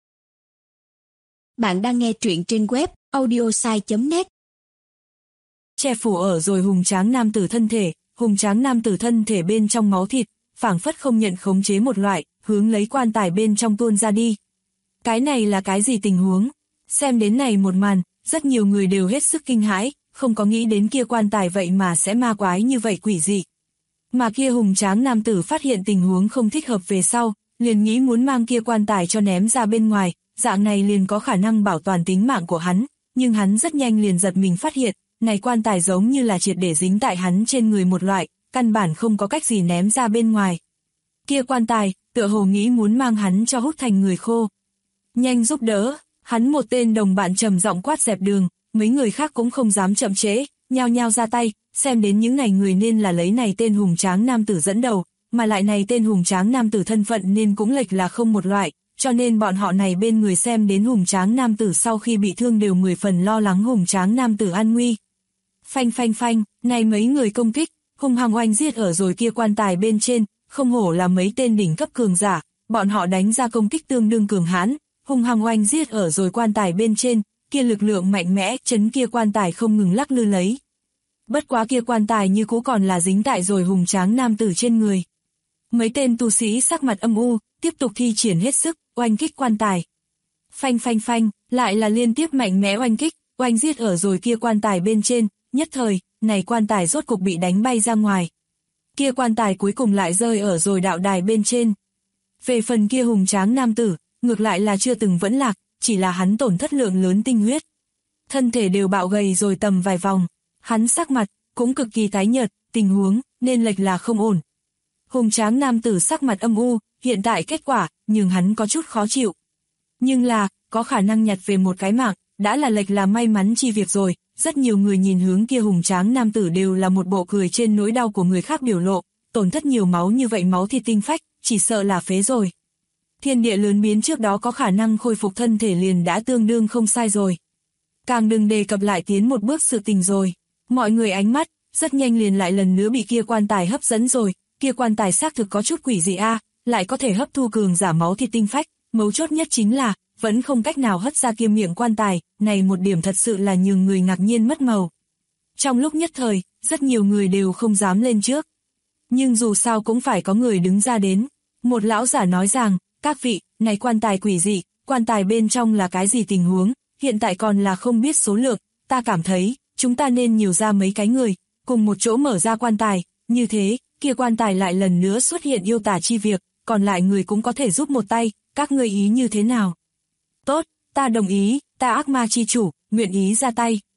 Bạn đang nghe truyện trên web audiosai.net. Che phủ ở rồi hùng tráng nam tử thân thể bên trong máu thịt, phảng phất không nhận khống chế một loại, hướng lấy quan tài bên trong tuôn ra đi. Cái này là cái gì tình huống? Xem đến này một màn, rất nhiều người đều hết sức kinh hãi, không có nghĩ đến kia quan tài vậy mà sẽ ma quái như vậy quỷ dị. Mà kia hùng tráng nam tử phát hiện tình huống không thích hợp về sau, liền nghĩ muốn mang kia quan tài cho ném ra bên ngoài, dạng này liền có khả năng bảo toàn tính mạng của hắn, nhưng hắn rất nhanh liền giật mình phát hiện, này quan tài giống như là triệt để dính tại hắn trên người một loại, căn bản không có cách gì ném ra bên ngoài. Kia quan tài, tựa hồ nghĩ muốn mang hắn cho hút thành người khô. Nhanh giúp đỡ, hắn một tên đồng bạn trầm giọng quát dẹp đường, mấy người khác cũng không dám chậm trễ, nhao nhao ra tay, xem đến những này người nên là lấy này tên hùng tráng nam tử dẫn đầu, mà lại này tên hùng tráng nam tử thân phận nên cũng lệch là không một loại, cho nên bọn họ này bên người xem đến hùng tráng nam tử sau khi bị thương đều 10 phần lo lắng hùng tráng nam tử an nguy. Phanh, này mấy người công kích, hung hăng oanh giết ở rồi kia quan tài bên trên, không hổ là mấy tên đỉnh cấp cường giả, bọn họ đánh ra công kích tương đương cường hãn, hung hăng oanh giết ở rồi quan tài bên trên, kia lực lượng mạnh mẽ chấn kia quan tài không ngừng lắc lư lấy. Bất quá kia quan tài như cũ còn là dính tại rồi hùng tráng nam tử trên người. Mấy tên tu sĩ sắc mặt âm u, tiếp tục thi triển hết sức, oanh kích quan tài. Phanh, lại là liên tiếp mạnh mẽ oanh kích, oanh giết ở rồi kia quan tài bên trên, nhất thời, này quan tài rốt cục bị đánh bay ra ngoài. Kia quan tài cuối cùng lại rơi ở rồi đạo đài bên trên. Về phần kia hùng tráng nam tử, ngược lại là chưa từng vẫn lạc, chỉ là hắn tổn thất lượng lớn tinh huyết. Thân thể đều bạo gầy rồi tầm vài vòng, hắn sắc mặt, cũng cực kỳ tái nhợt, tình huống, nên lệch là không ổn. Hùng tráng nam tử sắc mặt âm u, hiện tại kết quả, nhưng hắn có chút khó chịu. Nhưng là, có khả năng nhặt về một cái mạng, đã là lệch là may mắn chi việc rồi, rất nhiều người nhìn hướng kia hùng tráng nam tử đều là một bộ cười trên nỗi đau của người khác biểu lộ, tổn thất nhiều máu như vậy máu thịt tinh phách, chỉ sợ là phế rồi. Thiên địa lớn biến trước đó có khả năng khôi phục thân thể liền đã tương đương không sai rồi. Càng đừng đề cập lại tiến một bước sự tình rồi. Mọi người ánh mắt, rất nhanh liền lại lần nữa bị kia quan tài hấp dẫn rồi, kia quan tài xác thực có chút quỷ gì a, lại có thể hấp thu cường giả máu thịt tinh phách, mấu chốt nhất chính là, vẫn không cách nào hất ra kia miệng quan tài, này một điểm thật sự là nhường người ngạc nhiên mất màu. Trong lúc nhất thời, rất nhiều người đều không dám lên trước. Nhưng dù sao cũng phải có người đứng ra đến. Một lão giả nói rằng, các vị, này quan tài quỷ dị, quan tài bên trong là cái gì tình huống, hiện tại còn là không biết số lượng, ta cảm thấy, chúng ta nên nhiều ra mấy cái người, cùng một chỗ mở ra quan tài, như thế, kia quan tài lại lần nữa xuất hiện yêu tả chi việc, còn lại người cũng có thể giúp một tay, các ngươi ý như thế nào? Tốt, ta đồng ý, ta ác ma chi chủ, nguyện ý ra tay.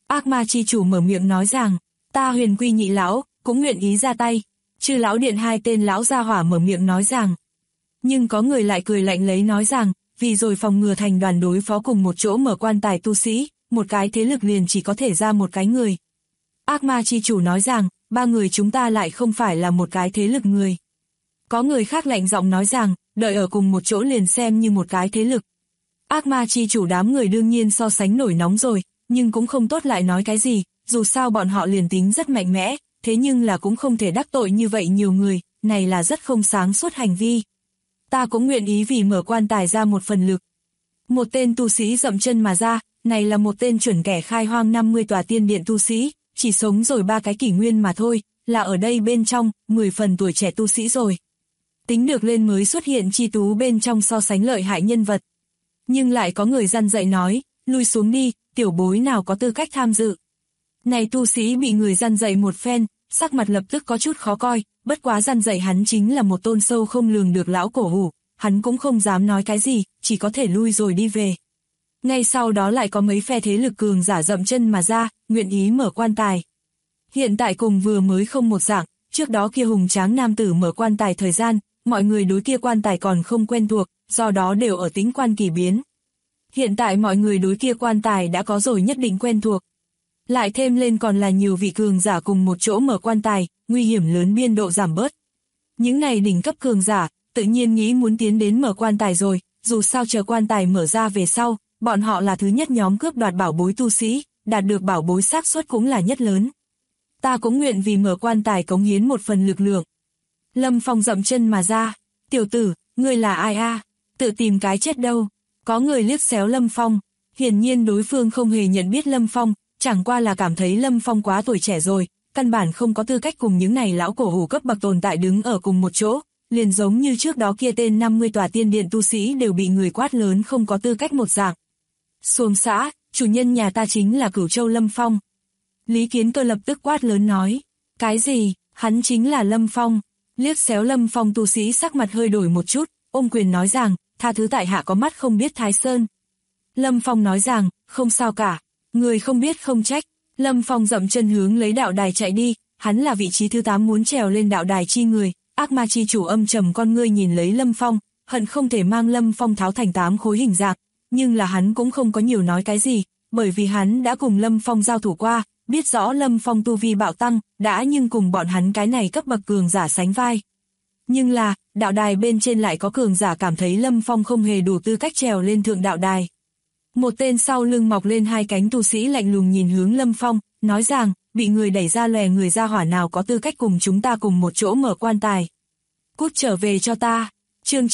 Ác ma chi chủ mở miệng nói rằng, ta Huyền Quy nhị lão, cũng nguyện ý ra tay. Chư lão điện hai tên lão gia hỏa mở miệng nói rằng. Nhưng có người lại cười lạnh lấy nói rằng, vì rồi phòng ngừa thành đoàn đối phó cùng một chỗ mở quan tài tu sĩ, một cái thế lực liền chỉ có thể ra một cái người. Ác ma chi chủ nói rằng, ba người chúng ta lại không phải là một cái thế lực người. Có người khác lạnh giọng nói rằng, đợi ở cùng một chỗ liền xem như một cái thế lực. Ác ma chi chủ đám người đương nhiên so sánh nổi nóng rồi, nhưng cũng không tốt lại nói cái gì, dù sao bọn họ liền tính rất mạnh mẽ, thế nhưng là cũng không thể đắc tội như vậy nhiều người, này là rất không sáng suốt hành vi. Ta cũng nguyện ý vì mở quan tài ra một phần lực. Một tên tu sĩ dậm chân mà ra, này là một tên chuẩn kẻ khai hoang 50 tòa tiên điện tu sĩ, chỉ sống rồi 3 cái kỷ nguyên mà thôi, là ở đây bên trong, 10 phần tuổi trẻ tu sĩ rồi. Tính được lên mới xuất hiện chi tú bên trong so sánh lợi hại nhân vật. Nhưng lại có người răn dạy nói, lui xuống đi, tiểu bối nào có tư cách tham dự. Này tu sĩ bị người răn dạy một phen, sắc mặt lập tức có chút khó coi, bất quá răn dạy hắn chính là một tôn sâu không lường được lão cổ hủ, hắn cũng không dám nói cái gì, chỉ có thể lui rồi đi về. Ngay sau đó lại có mấy phe thế lực cường giả dậm chân mà ra, nguyện ý mở quan tài. Hiện tại cùng vừa mới không một dạng, trước đó kia hùng tráng nam tử mở quan tài thời gian, mọi người đối kia quan tài còn không quen thuộc, do đó đều ở tính quan kỳ biến. Hiện tại mọi người đối kia quan tài đã có rồi nhất định quen thuộc. Lại thêm lên còn là nhiều vị cường giả cùng một chỗ mở quan tài, nguy hiểm lớn biên độ giảm bớt. Những này đỉnh cấp cường giả, tự nhiên nghĩ muốn tiến đến mở quan tài rồi, dù sao chờ quan tài mở ra về sau, bọn họ là thứ nhất nhóm cướp đoạt bảo bối tu sĩ, đạt được bảo bối xác suất cũng là nhất lớn. Ta cũng nguyện vì mở quan tài cống hiến một phần lực lượng. Lâm Phong dậm chân mà ra, tiểu tử, ngươi là ai a? Tự tìm cái chết đâu. Có người liếc xéo Lâm Phong, hiển nhiên đối phương không hề nhận biết Lâm Phong, chẳng qua là cảm thấy Lâm Phong quá tuổi trẻ rồi, căn bản không có tư cách cùng những này lão cổ hủ cấp bậc tồn tại đứng ở cùng một chỗ, liền giống như trước đó kia tên 50 tòa tiên điện tu sĩ đều bị người quát lớn không có tư cách một dạng. Xuồng xã, chủ nhân nhà ta chính là Cửu Châu Lâm Phong. Lý Kiến Cơ lập tức quát lớn nói, cái gì, hắn chính là Lâm Phong. Liếc xéo Lâm Phong tu sĩ sắc mặt hơi đổi một chút, ôm quyền nói rằng, tha thứ tại hạ có mắt không biết Thái Sơn. Lâm Phong nói rằng, không sao cả, người không biết không trách. Lâm Phong dậm chân hướng lấy đạo đài chạy đi, hắn là vị trí thứ 8 muốn trèo lên đạo đài chi người. Ác ma chi chủ âm trầm con ngươi nhìn lấy Lâm Phong, hận không thể mang Lâm Phong tháo thành 8 khối hình dạng, nhưng là hắn cũng không có nhiều nói cái gì, bởi vì hắn đã cùng Lâm Phong giao thủ qua, biết rõ Lâm Phong tu vi bạo tăng, đã nhưng cùng bọn hắn cái này cấp bậc cường giả sánh vai. Nhưng là, đạo đài bên trên lại có cường giả cảm thấy Lâm Phong không hề đủ tư cách trèo lên thượng đạo đài. Một tên sau lưng mọc lên 2 cánh tu sĩ lạnh lùng nhìn hướng Lâm Phong, nói rằng, bị người đẩy ra lòe người ra hỏa nào có tư cách cùng chúng ta cùng một chỗ mở quan tài. Cút trở về cho ta. Chương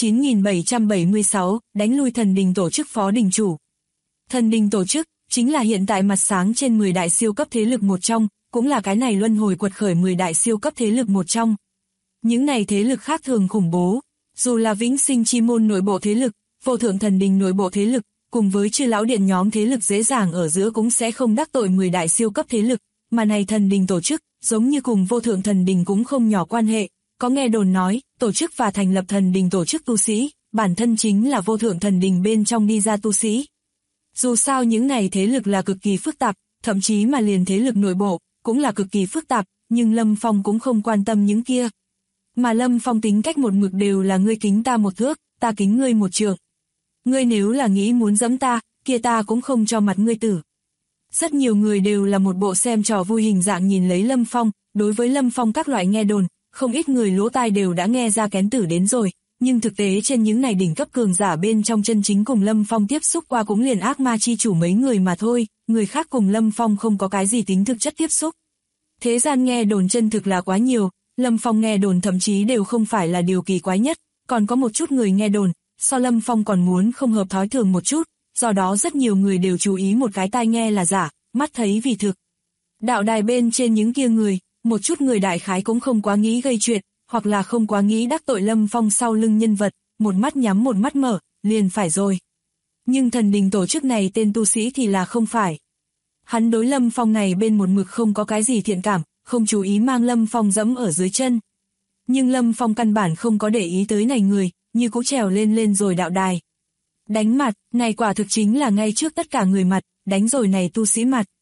9776, đánh lui thần đình tổ chức phó đình chủ. Thần đình tổ chức, chính là hiện tại mặt sáng trên 10 đại siêu cấp thế lực một trong, cũng là cái này luân hồi quật khởi 10 đại siêu cấp thế lực một trong. Những này thế lực khác thường khủng bố, dù là Vĩnh Sinh Chi môn nội bộ thế lực, Vô Thượng Thần Đình nội bộ thế lực, cùng với Chư Lão Điện nhóm thế lực dễ dàng ở giữa cũng sẽ không đắc tội 10 đại siêu cấp thế lực, mà này thần đình tổ chức, giống như cùng Vô Thượng Thần Đình cũng không nhỏ quan hệ, có nghe đồn nói, tổ chức và thành lập thần đình tổ chức tu sĩ, bản thân chính là Vô Thượng Thần Đình bên trong đi ra tu sĩ. Dù sao những này thế lực là cực kỳ phức tạp, thậm chí mà liền thế lực nội bộ, cũng là cực kỳ phức tạp, nhưng Lâm Phong cũng không quan tâm những kia. Mà Lâm Phong tính cách một mực đều là ngươi kính ta một thước, ta kính ngươi một trượng. Ngươi nếu là nghĩ muốn giẫm ta, kia ta cũng không cho mặt ngươi tử. Rất nhiều người đều là một bộ xem trò vui hình dạng nhìn lấy Lâm Phong, đối với Lâm Phong các loại nghe đồn, không ít người lỗ tai đều đã nghe ra kén tử đến rồi, nhưng thực tế trên những này đỉnh cấp cường giả bên trong chân chính cùng Lâm Phong tiếp xúc qua cũng liền ác ma chi chủ mấy người mà thôi, người khác cùng Lâm Phong không có cái gì tính thực chất tiếp xúc. Thế gian nghe đồn chân thực là quá nhiều, Lâm Phong nghe đồn thậm chí đều không phải là điều kỳ quái nhất, còn có một chút người nghe đồn, so Lâm Phong còn muốn không hợp thói thường một chút, do đó rất nhiều người đều chú ý một cái tai nghe là giả, mắt thấy vì thực. Đạo đài bên trên những kia người, một chút người đại khái cũng không quá nghĩ gây chuyện, hoặc là không quá nghĩ đắc tội Lâm Phong sau lưng nhân vật, một mắt nhắm một mắt mở, liền phải rồi. Nhưng thần đình tổ chức này tên tu sĩ thì là không phải. Hắn đối Lâm Phong này bên một mực không có cái gì thiện cảm, không chú ý mang Lâm Phong dẫm ở dưới chân. Nhưng Lâm Phong căn bản không có để ý tới này người, như cũ trèo lên rồi đạo đài. Đánh mặt, này quả thực chính là ngay trước tất cả người mặt, đánh rồi này tu sĩ mặt.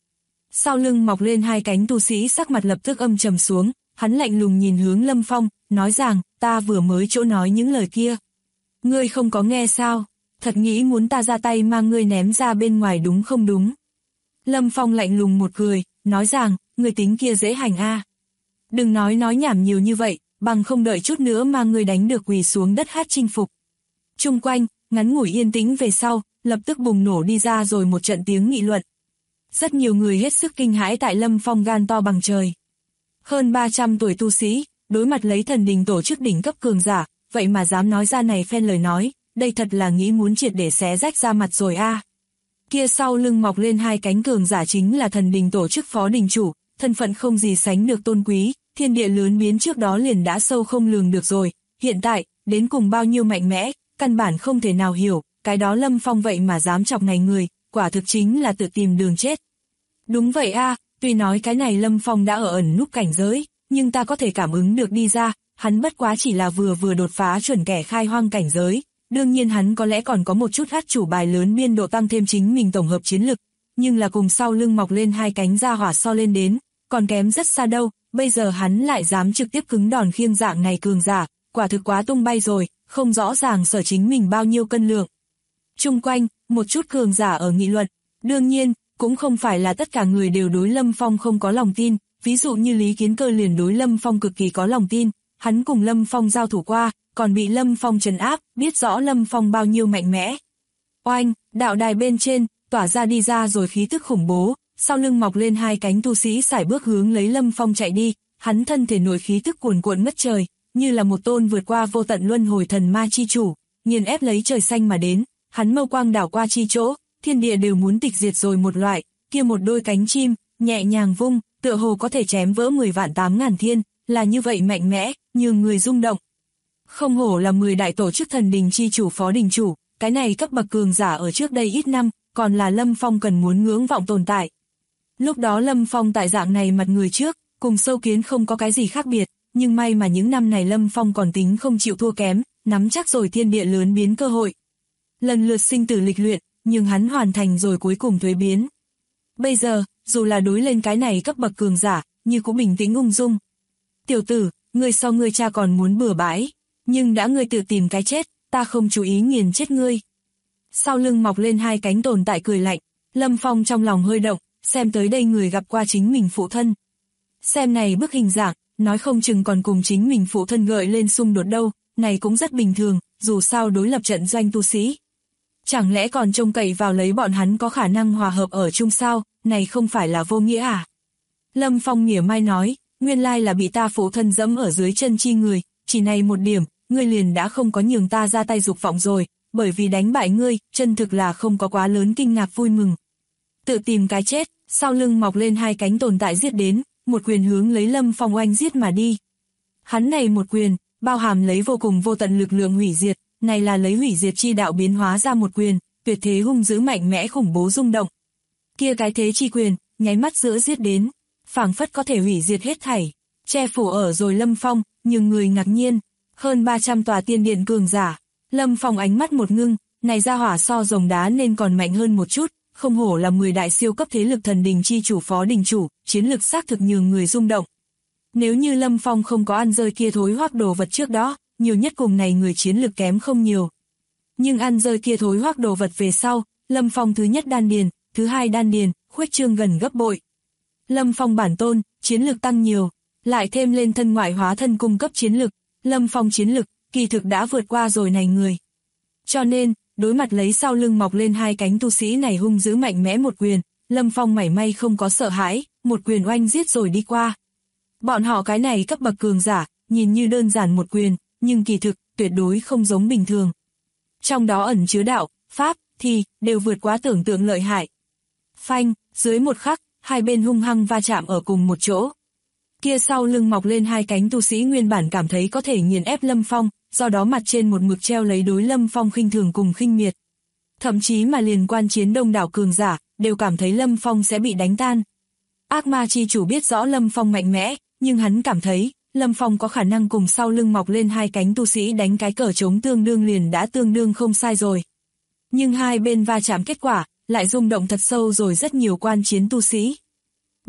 Sau lưng mọc lên hai cánh tu sĩ sắc mặt lập tức âm trầm xuống, hắn lạnh lùng nhìn hướng Lâm Phong, nói rằng, ta vừa mới chỗ nói những lời kia. Ngươi không có nghe sao? Thật nghĩ muốn ta ra tay mang ngươi ném ra bên ngoài đúng không đúng? Lâm Phong lạnh lùng một cười, nói rằng, ngươi tính kia dễ hành a. Đừng nói nhảm nhiều như vậy, bằng không đợi chút nữa mà ngươi đánh được quỳ xuống đất hát chinh phục. Chung quanh, ngắn ngủi yên tĩnh về sau, lập tức bùng nổ đi ra rồi một trận tiếng nghị luận. Rất nhiều người hết sức kinh hãi tại Lâm Phong gan to bằng trời. Hơn 300 tuổi tu sĩ, đối mặt lấy thần đình tổ chức đỉnh cấp cường giả, vậy mà dám nói ra này phen lời nói, đây thật là nghĩ muốn triệt để xé rách ra mặt rồi a. Kia sau lưng mọc lên hai cánh cường giả chính là thần đình tổ chức phó đình chủ, thân phận không gì sánh được tôn quý, thiên địa lớn biến trước đó liền đã sâu không lường được rồi, hiện tại, đến cùng bao nhiêu mạnh mẽ, căn bản không thể nào hiểu, cái đó Lâm Phong vậy mà dám chọc này người, quả thực chính là tự tìm đường chết. Đúng vậy a, tuy nói cái này Lâm Phong đã ở ẩn núp cảnh giới, nhưng ta có thể cảm ứng được đi ra, hắn bất quá chỉ là vừa đột phá chuẩn kẻ khai hoang cảnh giới, đương nhiên hắn có lẽ còn có một chút át chủ bài lớn biên độ tăng thêm chính mình tổng hợp chiến lực, nhưng là cùng sau lưng mọc lên hai cánh ra hỏa so lên đến, còn kém rất xa đâu, bây giờ hắn lại dám trực tiếp cứng đòn khiêng dạng này cường giả, quả thực quá tung bay rồi, không rõ ràng sở chính mình bao nhiêu cân lượng. Chung quanh, một chút cường giả ở nghị luận, đương nhiên, cũng không phải là tất cả người đều đối Lâm Phong không có lòng tin, ví dụ như Lý Kiến Cơ liền đối Lâm Phong cực kỳ có lòng tin, hắn cùng Lâm Phong giao thủ qua, còn bị Lâm Phong trấn áp, biết rõ Lâm Phong bao nhiêu mạnh mẽ. Oanh, đạo đài bên trên, tỏa ra đi ra rồi khí tức khủng bố, sau lưng mọc lên hai cánh tu sĩ sải bước hướng lấy Lâm Phong chạy đi, hắn thân thể nổi khí tức cuồn cuộn ngất trời, như là một tôn vượt qua vô tận luân hồi thần ma chi chủ, nghiền ép lấy trời xanh mà đến, hắn mâu quang đảo qua chi chỗ, thiên địa đều muốn tịch diệt rồi một loại, kia một đôi cánh chim, nhẹ nhàng vung, tựa hồ có thể chém vỡ 10 vạn 8.000 thiên, là như vậy mạnh mẽ, nhường người rung động. Không hổ là 10 đại tổ chức thần đình chi chủ phó đình chủ, cái này cấp bậc cường giả ở trước đây ít năm, còn là Lâm Phong cần muốn ngưỡng vọng tồn tại. Lúc đó Lâm Phong tại dạng này mặt người trước, cùng sâu kiến không có cái gì khác biệt, nhưng may mà những năm này Lâm Phong còn tính không chịu thua kém, nắm chắc rồi thiên địa lớn biến cơ hội. Lần lượt sinh tử lịch luyện, nhưng hắn hoàn thành rồi cuối cùng thuế biến. Bây giờ, dù là đối lên cái này cấp bậc cường giả, như cũng bình tĩnh ung dung. Tiểu tử, ngươi so ngươi cha còn muốn bừa bãi, nhưng đã ngươi tự tìm cái chết, ta không chú ý nghiền chết ngươi. Sau lưng mọc lên hai cánh tồn tại cười lạnh, Lâm Phong trong lòng hơi động, xem tới đây người gặp qua chính mình phụ thân. Xem này bức hình dạng, nói không chừng còn cùng chính mình phụ thân gợi lên xung đột đâu, này cũng rất bình thường, dù sao đối lập trận doanh tu sĩ. Chẳng lẽ còn trông cậy vào lấy bọn hắn có khả năng hòa hợp ở chung sao, này không phải là vô nghĩa à? Lâm Phong mỉa mai nói, nguyên lai là bị ta phụ thân dẫm ở dưới chân chi người, chỉ này một điểm, ngươi liền đã không có nhường ta ra tay dục vọng rồi, bởi vì đánh bại ngươi, chân thực là không có quá lớn kinh ngạc vui mừng. Tự tìm cái chết, sau lưng mọc lên hai cánh tồn tại giết đến, một quyền hướng lấy Lâm Phong oanh giết mà đi. Hắn này một quyền, bao hàm lấy vô cùng vô tận lực lượng hủy diệt, này là lấy hủy diệt chi đạo biến hóa ra một quyền, tuyệt thế hung dữ mạnh mẽ khủng bố rung động. Kia cái thế chi quyền, nháy mắt giữa giết đến, phảng phất có thể hủy diệt hết thảy, che phủ ở rồi Lâm Phong, nhưng người ngạc nhiên, hơn 300 tòa tiên điện cường giả, Lâm Phong ánh mắt một ngưng, này ra hỏa so rồng đá nên còn mạnh hơn một chút, không hổ là 10 đại siêu cấp thế lực thần đình chi chủ phó đình chủ, chiến lực xác thực nhường người rung động. Nếu như Lâm Phong không có ăn rơi kia thối hoác đồ vật trước đó, nhiều nhất cùng này người chiến lực kém không nhiều. Nhưng ăn rơi kia thối hoác đồ vật về sau, Lâm Phong thứ nhất đan điền, thứ hai đan điền, khuếch trương gần gấp bội. Lâm Phong bản tôn, chiến lực tăng nhiều, lại thêm lên thân ngoại hóa thân cung cấp chiến lực, Lâm Phong chiến lực, kỳ thực đã vượt qua rồi này người. Cho nên, đối mặt lấy sau lưng mọc lên hai cánh tu sĩ này hung dữ mạnh mẽ một quyền, Lâm Phong mảy may không có sợ hãi, một quyền oanh giết rồi đi qua. Bọn họ cái này cấp bậc cường giả, nhìn như đơn giản một quyền, nhưng kỳ thực, tuyệt đối không giống bình thường. Trong đó ẩn chứa đạo, pháp, thì, đều vượt quá tưởng tượng lợi hại. Phanh, dưới một khắc, hai bên hung hăng va chạm ở cùng một chỗ. Kia sau lưng mọc lên hai cánh tu sĩ nguyên bản cảm thấy có thể nghiền ép Lâm Phong, do đó mặt trên một mực treo lấy đối Lâm Phong khinh thường cùng khinh miệt. Thậm chí mà liền quan chiến đông đảo cường giả, đều cảm thấy Lâm Phong sẽ bị đánh tan. Ác ma chi chủ biết rõ Lâm Phong mạnh mẽ, nhưng hắn cảm thấy, Lâm Phong có khả năng cùng sau lưng mọc lên hai cánh tu sĩ đánh cái cờ trống tương đương liền đã tương đương không sai rồi. Nhưng hai bên va chạm kết quả, lại rung động thật sâu rồi rất nhiều quan chiến tu sĩ.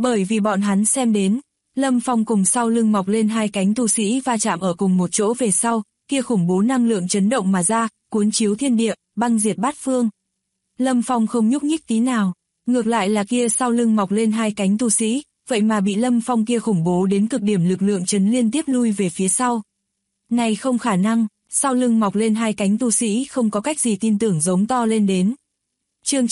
Bởi vì bọn hắn xem đến, Lâm Phong cùng sau lưng mọc lên hai cánh tu sĩ va chạm ở cùng một chỗ về sau, kia khủng bố năng lượng chấn động mà ra, cuốn chiếu thiên địa, băng diệt bát phương. Lâm Phong không nhúc nhích tí nào, ngược lại là kia sau lưng mọc lên hai cánh tu sĩ, vậy mà bị Lâm Phong kia khủng bố đến cực điểm lực lượng chấn liên tiếp lui về phía sau. Này không khả năng, sau lưng mọc lên hai cánh tu sĩ không có cách gì tin tưởng giống to lên đến. Chương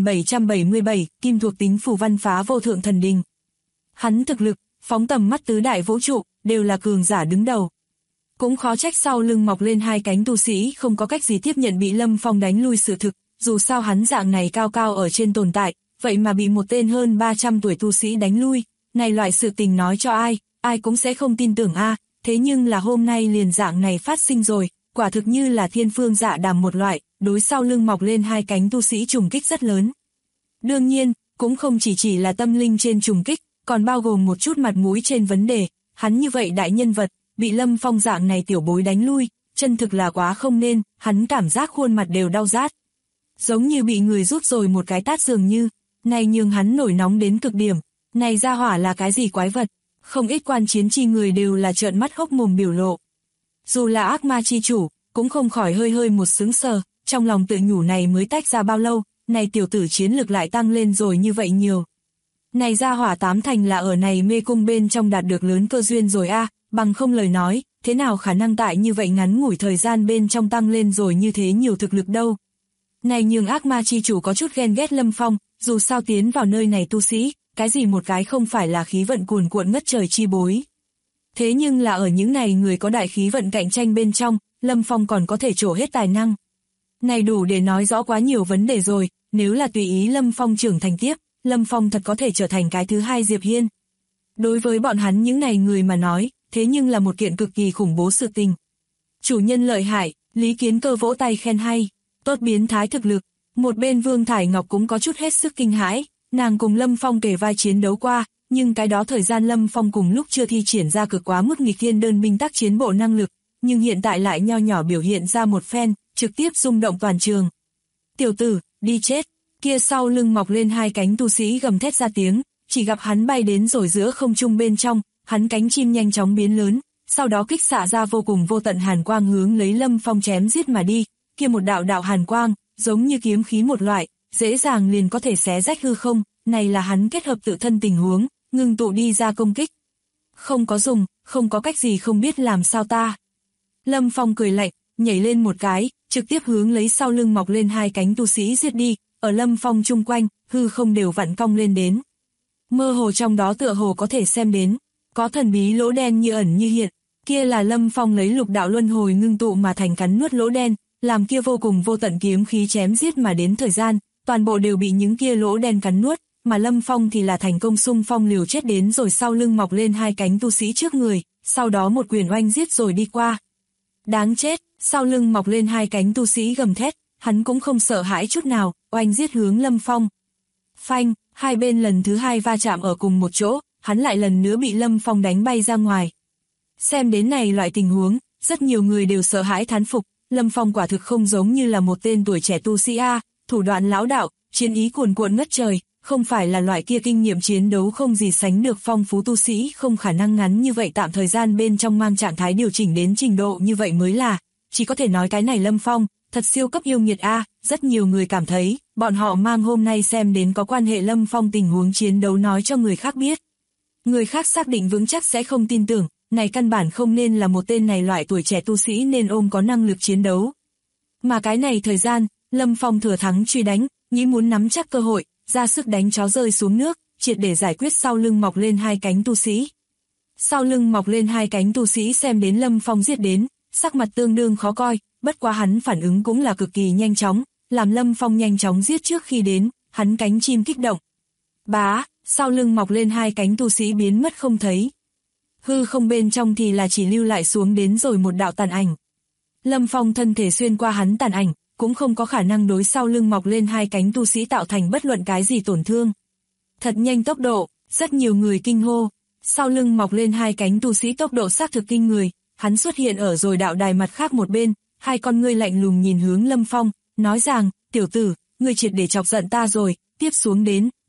9777, Kim thuộc tính phù văn phá vô thượng thần đình. Hắn thực lực, phóng tầm mắt tứ đại vũ trụ, đều là cường giả đứng đầu. Cũng khó trách sau lưng mọc lên hai cánh tu sĩ không có cách gì tiếp nhận bị Lâm Phong đánh lui sự thực, dù sao hắn dạng này cao cao ở trên tồn tại, vậy mà bị một tên hơn 300 tuổi tu sĩ đánh lui, này loại sự tình nói cho ai cũng sẽ không tin tưởng a. Thế nhưng là hôm nay liền dạng này phát sinh rồi, quả thực như là thiên phương dạ đàm một loại, đối sau lưng mọc lên hai cánh tu sĩ trùng kích rất lớn. Đương nhiên, cũng không chỉ là tâm linh trên trùng kích, còn bao gồm một chút mặt mũi trên vấn đề, hắn như vậy đại nhân vật, bị Lâm Phong dạng này tiểu bối đánh lui, chân thực là quá không nên, hắn cảm giác khuôn mặt đều đau rát. Giống như bị người rút rồi một cái tát dường như, này nhường hắn nổi nóng đến cực điểm, này ra hỏa là cái gì quái vật, không ít quan chiến chi người đều là trợn mắt hốc mồm biểu lộ. Dù là ác ma chi chủ, cũng không khỏi hơi một sững sờ, trong lòng tự nhủ này mới tách ra bao lâu, này tiểu tử chiến lực lại tăng lên rồi như vậy nhiều. Này ra hỏa tám thành là ở này mê cung bên trong đạt được lớn cơ duyên rồi a, bằng không lời nói, thế nào khả năng tại như vậy ngắn ngủi thời gian bên trong tăng lên rồi như thế nhiều thực lực đâu. Này nhường ác ma chi chủ có chút ghen ghét Lâm Phong, dù sao tiến vào nơi này tu sĩ, cái gì một cái không phải là khí vận cuồn cuộn ngất trời chi bối. Thế nhưng là ở những này người có đại khí vận cạnh tranh bên trong, Lâm Phong còn có thể trổ hết tài năng. Này đủ để nói rõ quá nhiều vấn đề rồi, nếu là tùy ý Lâm Phong trưởng thành tiếp, Lâm Phong thật có thể trở thành cái thứ hai Diệp Hiên. Đối với bọn hắn những này người mà nói, thế nhưng là một kiện cực kỳ khủng bố sự tình. Chủ nhân lợi hại, Lý Kiến Cơ vỗ tay khen hay, tốt biến thái thực lực. Một bên Vương Thải Ngọc cũng có chút hết sức kinh hãi, nàng cùng Lâm Phong kề vai chiến đấu qua, nhưng cái đó thời gian Lâm Phong cùng lúc chưa thi triển ra cực quá mức nghịch thiên đơn binh tác chiến bộ năng lực, nhưng hiện tại lại nho nhỏ biểu hiện ra một phen, trực tiếp rung động toàn trường. Tiểu tử, đi chết, kia sau lưng mọc lên hai cánh tu sĩ gầm thét ra tiếng, chỉ gặp hắn bay đến rồi giữa không trung bên trong, hắn cánh chim nhanh chóng biến lớn, sau đó kích xạ ra vô cùng vô tận hàn quang hướng lấy Lâm Phong chém giết mà đi, kia một đạo hàn quang, giống như kiếm khí một loại, dễ dàng liền có thể xé rách hư không, này là hắn kết hợp tự thân tình huống, ngưng tụ đi ra công kích. Không có dùng, không có cách gì không biết làm sao ta. Lâm Phong cười lạnh, nhảy lên một cái, trực tiếp hướng lấy sau lưng mọc lên hai cánh tu sĩ giết đi, ở Lâm Phong chung quanh, hư không đều vặn cong lên đến. Mơ hồ trong đó tựa hồ có thể xem đến, có thần bí lỗ đen như ẩn như hiện, kia là Lâm Phong lấy lục đạo luân hồi ngưng tụ mà thành cắn nuốt lỗ đen, làm kia vô cùng vô tận kiếm khí chém giết mà đến thời gian, toàn bộ đều bị những kia lỗ đen cắn nuốt, mà Lâm Phong thì là thành công xung phong liều chết đến rồi sau lưng mọc lên hai cánh tu sĩ trước người, sau đó một quyền oanh giết rồi đi qua. Đáng chết, sau lưng mọc lên hai cánh tu sĩ gầm thét, hắn cũng không sợ hãi chút nào, oanh giết hướng Lâm Phong. Phanh, hai bên lần thứ hai va chạm ở cùng một chỗ, hắn lại lần nữa bị Lâm Phong đánh bay ra ngoài. Xem đến này loại tình huống, rất nhiều người đều sợ hãi thán phục, Lâm Phong quả thực không giống như là một tên tuổi trẻ tu sĩ A, thủ đoạn lão đạo, chiến ý cuồn cuộn ngất trời, không phải là loại kia kinh nghiệm chiến đấu không gì sánh được phong phú tu sĩ, không khả năng ngắn như vậy tạm thời gian bên trong mang trạng thái điều chỉnh đến trình độ như vậy mới là, chỉ có thể nói cái này Lâm Phong, thật siêu cấp yêu nghiệt A, rất nhiều người cảm thấy, bọn họ mang hôm nay xem đến có quan hệ Lâm Phong tình huống chiến đấu nói cho người khác biết. Người khác xác định vững chắc sẽ không tin tưởng, này căn bản không nên là một tên này loại tuổi trẻ tu sĩ nên ôm có năng lực chiến đấu. Mà cái này thời gian, Lâm Phong thừa thắng truy đánh, nghĩ muốn nắm chắc cơ hội, ra sức đánh chó rơi xuống nước, triệt để giải quyết sau lưng mọc lên hai cánh tu sĩ. Sau lưng mọc lên hai cánh tu sĩ xem đến Lâm Phong giết đến, sắc mặt tương đương khó coi, bất quá hắn phản ứng cũng là cực kỳ nhanh chóng, làm Lâm Phong nhanh chóng giết trước khi đến, hắn cánh chim kích động. Bá, sau lưng mọc lên hai cánh tu sĩ biến mất không thấy. Hư không bên trong thì là chỉ lưu lại xuống đến rồi một đạo tàn ảnh. Lâm Phong thân thể xuyên qua hắn tàn ảnh, cũng không có khả năng đối sau lưng mọc lên hai cánh tu sĩ tạo thành bất luận cái gì tổn thương. Thật nhanh tốc độ, rất nhiều người kinh hô. Sau lưng mọc lên hai cánh tu sĩ tốc độ xác thực kinh người, hắn xuất hiện ở rồi đạo đài mặt khác một bên, hai con ngươi lạnh lùng nhìn hướng Lâm Phong, nói rằng, tiểu tử, ngươi triệt để chọc giận ta rồi, tiếp xuống đến,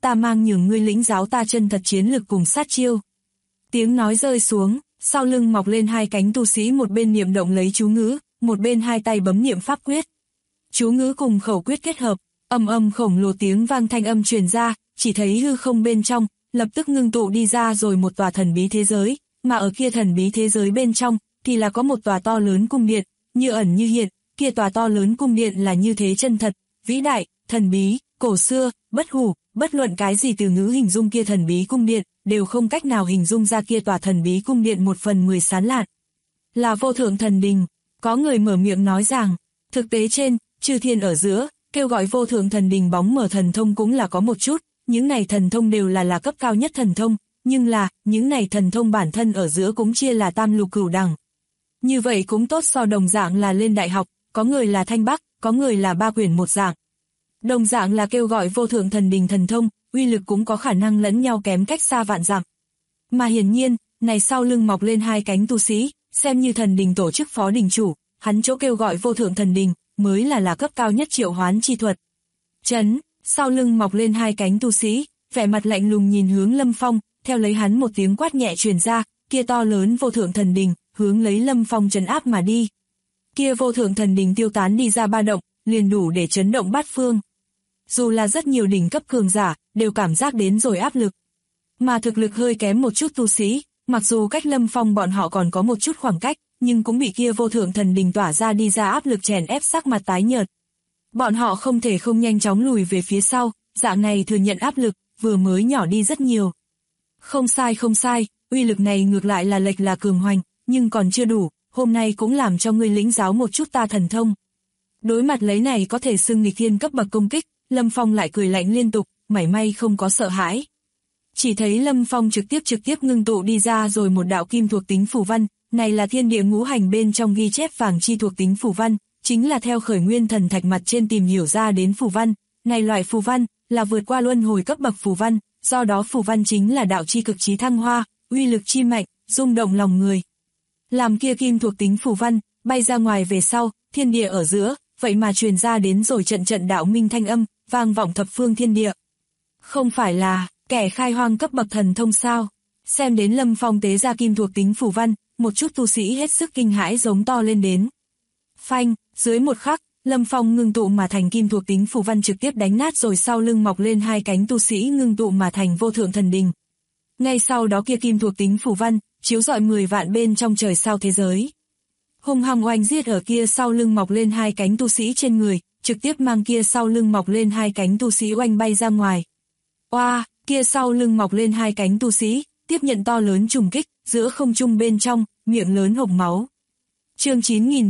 ta mang nhường ngươi lĩnh giáo ta chân thật chiến lực cùng sát chiêu. Tiếng nói rơi xuống, sau lưng mọc lên hai cánh tu sĩ một bên niệm động lấy chú ngữ, một bên hai tay bấm niệm pháp quyết. Chú ngữ cùng khẩu quyết kết hợp, ầm ầm khổng lồ tiếng vang thanh âm truyền ra, chỉ thấy hư không bên trong, lập tức ngưng tụ đi ra rồi một tòa thần bí thế giới, mà ở kia thần bí thế giới bên trong, thì là có một tòa to lớn cung điện, như ẩn như hiện, kia tòa to lớn cung điện là như thế chân thật, vĩ đại, thần bí, cổ xưa, bất hủ, bất luận cái gì từ ngữ hình dung kia thần bí cung điện, đều không cách nào hình dung ra kia tòa thần bí cung điện 1/10 sáng lạn. Là vô thượng thần đình, có người mở miệng nói rằng, thực tế trên, chư thiên ở giữa, kêu gọi vô thượng thần đình bóng mở thần thông cũng là có một chút, những này thần thông đều là cấp cao nhất thần thông, nhưng là, những này thần thông bản thân ở giữa cũng chia là tam lục cửu đẳng. Như vậy cũng tốt so đồng dạng là lên đại học, có người là thanh bắc, có người là ba quyển một dạng. Đồng dạng là kêu gọi vô thượng thần đình thần thông, uy lực cũng có khả năng lẫn nhau kém cách xa vạn dặm. Mà hiển nhiên, này sau lưng mọc lên hai cánh tu sĩ, xem như thần đình tổ chức phó đình chủ, hắn chỗ kêu gọi vô thượng thần đình, mới là cấp cao nhất triệu hoán chi thuật. Chấn, sau lưng mọc lên hai cánh tu sĩ, vẻ mặt lạnh lùng nhìn hướng Lâm Phong, theo lấy hắn một tiếng quát nhẹ truyền ra, kia to lớn vô thượng thần đình, hướng lấy Lâm Phong trấn áp mà đi. Kia vô thượng thần đình tiêu tán đi ra ba động, liền đủ để chấn động bát phương. Dù là rất nhiều đỉnh cấp cường giả, đều cảm giác đến rồi áp lực. Mà thực lực hơi kém một chút tu sĩ, mặc dù cách Lâm Phong bọn họ còn có một chút khoảng cách, nhưng cũng bị kia vô thượng thần đình tỏa ra đi ra áp lực chèn ép sắc mặt tái nhợt. Bọn họ không thể không nhanh chóng lùi về phía sau, dạng này thừa nhận áp lực, vừa mới nhỏ đi rất nhiều. Không sai, uy lực này ngược lại là lệch là cường hoành, nhưng còn chưa đủ, hôm nay cũng làm cho ngươi lĩnh giáo một chút ta thần thông. Đối mặt lấy này có thể xưng nghịch thiên cấp bậc công kích, Lâm Phong lại cười lạnh liên tục, mảy may không có sợ hãi. Chỉ thấy Lâm Phong trực tiếp ngưng tụ đi ra rồi một đạo kim thuộc tính phù văn, này là thiên địa ngũ hành bên trong ghi chép vàng chi thuộc tính phù văn, chính là theo khởi nguyên thần thạch mặt trên tìm hiểu ra đến phù văn, này loại phù văn là vượt qua luân hồi cấp bậc phù văn, do đó phù văn chính là đạo chi cực chí thăng hoa, uy lực chi mạnh, rung động lòng người. Làm kia kim thuộc tính phù văn bay ra ngoài về sau, thiên địa ở giữa, vậy mà truyền ra đến rồi trận đạo minh thanh âm, vang vọng thập phương thiên địa. Không phải là kẻ khai hoang cấp bậc thần thông sao? Xem đến Lâm Phong tế ra kim thuộc tính phù văn, một chút tu sĩ hết sức kinh hãi giống to lên đến. Phanh, dưới một khắc, Lâm Phong ngưng tụ mà thành kim thuộc tính phù văn trực tiếp đánh nát rồi sau lưng mọc lên hai cánh tu sĩ ngưng tụ mà thành vô thượng thần đình. Ngay sau đó kia kim thuộc tính phù văn, chiếu rọi 10 vạn bên trong trời sao thế giới. Hung hăng oanh giết ở kia sau lưng mọc lên hai cánh tu sĩ trên người, trực tiếp mang kia sau lưng mọc lên hai cánh tu sĩ oanh bay ra ngoài. Oa, kia sau lưng mọc lên hai cánh tu sĩ, tiếp nhận to lớn trùng kích, giữa không trung bên trong, miệng lớn hộc máu. Chương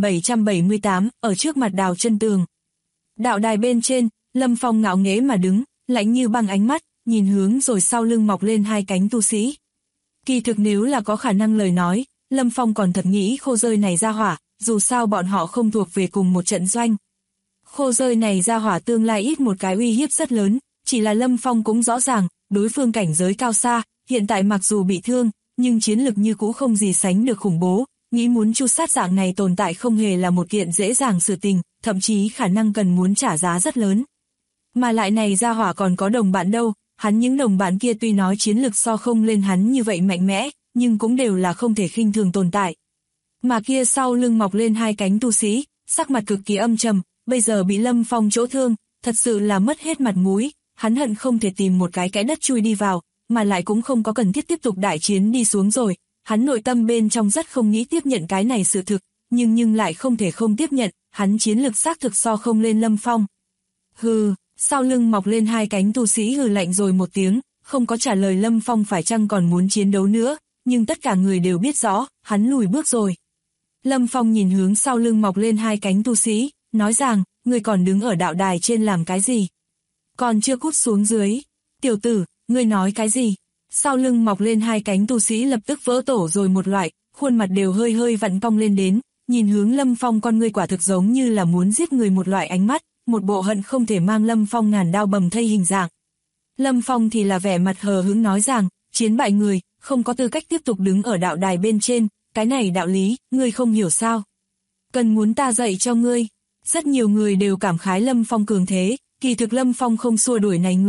9778, ở trước mặt Đào Chân Tường. Đạo đài bên trên, Lâm Phong ngạo nghễ mà đứng, lạnh như băng ánh mắt, nhìn hướng rồi sau lưng mọc lên hai cánh tu sĩ. Kỳ thực nếu là có khả năng lời nói, Lâm Phong còn thật nghĩ khô rơi này ra hỏa, dù sao bọn họ không thuộc về cùng một trận doanh. Khô rơi này ra hỏa tương lai ít một cái uy hiếp rất lớn, chỉ là Lâm Phong cũng rõ ràng, đối phương cảnh giới cao xa, hiện tại mặc dù bị thương, nhưng chiến lực như cũ không gì sánh được khủng bố, nghĩ muốn chu sát dạng này tồn tại không hề là một kiện dễ dàng sự tình, thậm chí khả năng cần muốn trả giá rất lớn. Mà lại này ra hỏa còn có đồng bạn đâu, hắn những đồng bạn kia tuy nói chiến lực so không lên hắn như vậy mạnh mẽ, nhưng cũng đều là không thể khinh thường tồn tại. Mà kia sau lưng mọc lên hai cánh tu sĩ, sắc mặt cực kỳ âm trầm, bây giờ bị Lâm Phong chỗ thương, thật sự là mất hết mặt mũi, hắn hận không thể tìm một cái đất chui đi vào, mà lại cũng không có cần thiết tiếp tục đại chiến đi xuống rồi, hắn nội tâm bên trong rất không nghĩ tiếp nhận cái này sự thực, nhưng lại không thể không tiếp nhận, hắn chiến lực xác thực so không lên Lâm Phong. Hừ, sau lưng mọc lên hai cánh tu sĩ hừ lạnh rồi một tiếng, không có trả lời Lâm Phong phải chăng còn muốn chiến đấu nữa, nhưng tất cả người đều biết rõ, hắn lùi bước rồi. Lâm Phong nhìn hướng sau lưng mọc lên hai cánh tu sĩ, nói rằng, ngươi còn đứng ở đạo đài trên làm cái gì? Còn chưa cút xuống dưới. Tiểu tử, ngươi nói cái gì? Sau lưng mọc lên hai cánh tu sĩ lập tức vỡ tổ rồi một loại, khuôn mặt đều hơi vặn cong lên đến, nhìn hướng Lâm Phong con ngươi quả thực giống như là muốn giết người một loại ánh mắt, một bộ hận không thể mang Lâm Phong ngàn đao bầm thây hình dạng. Lâm Phong thì là vẻ mặt hờ hững nói rằng, chiến bại người, không có tư cách tiếp tục đứng ở đạo đài bên trên, cái này đạo lý, ngươi không hiểu sao? Cần muốn ta dạy cho ngươi. Rất nhiều người đều cảm khái Lâm Phong cường thế, kỳ thực Lâm Phong không xua đuổi này người,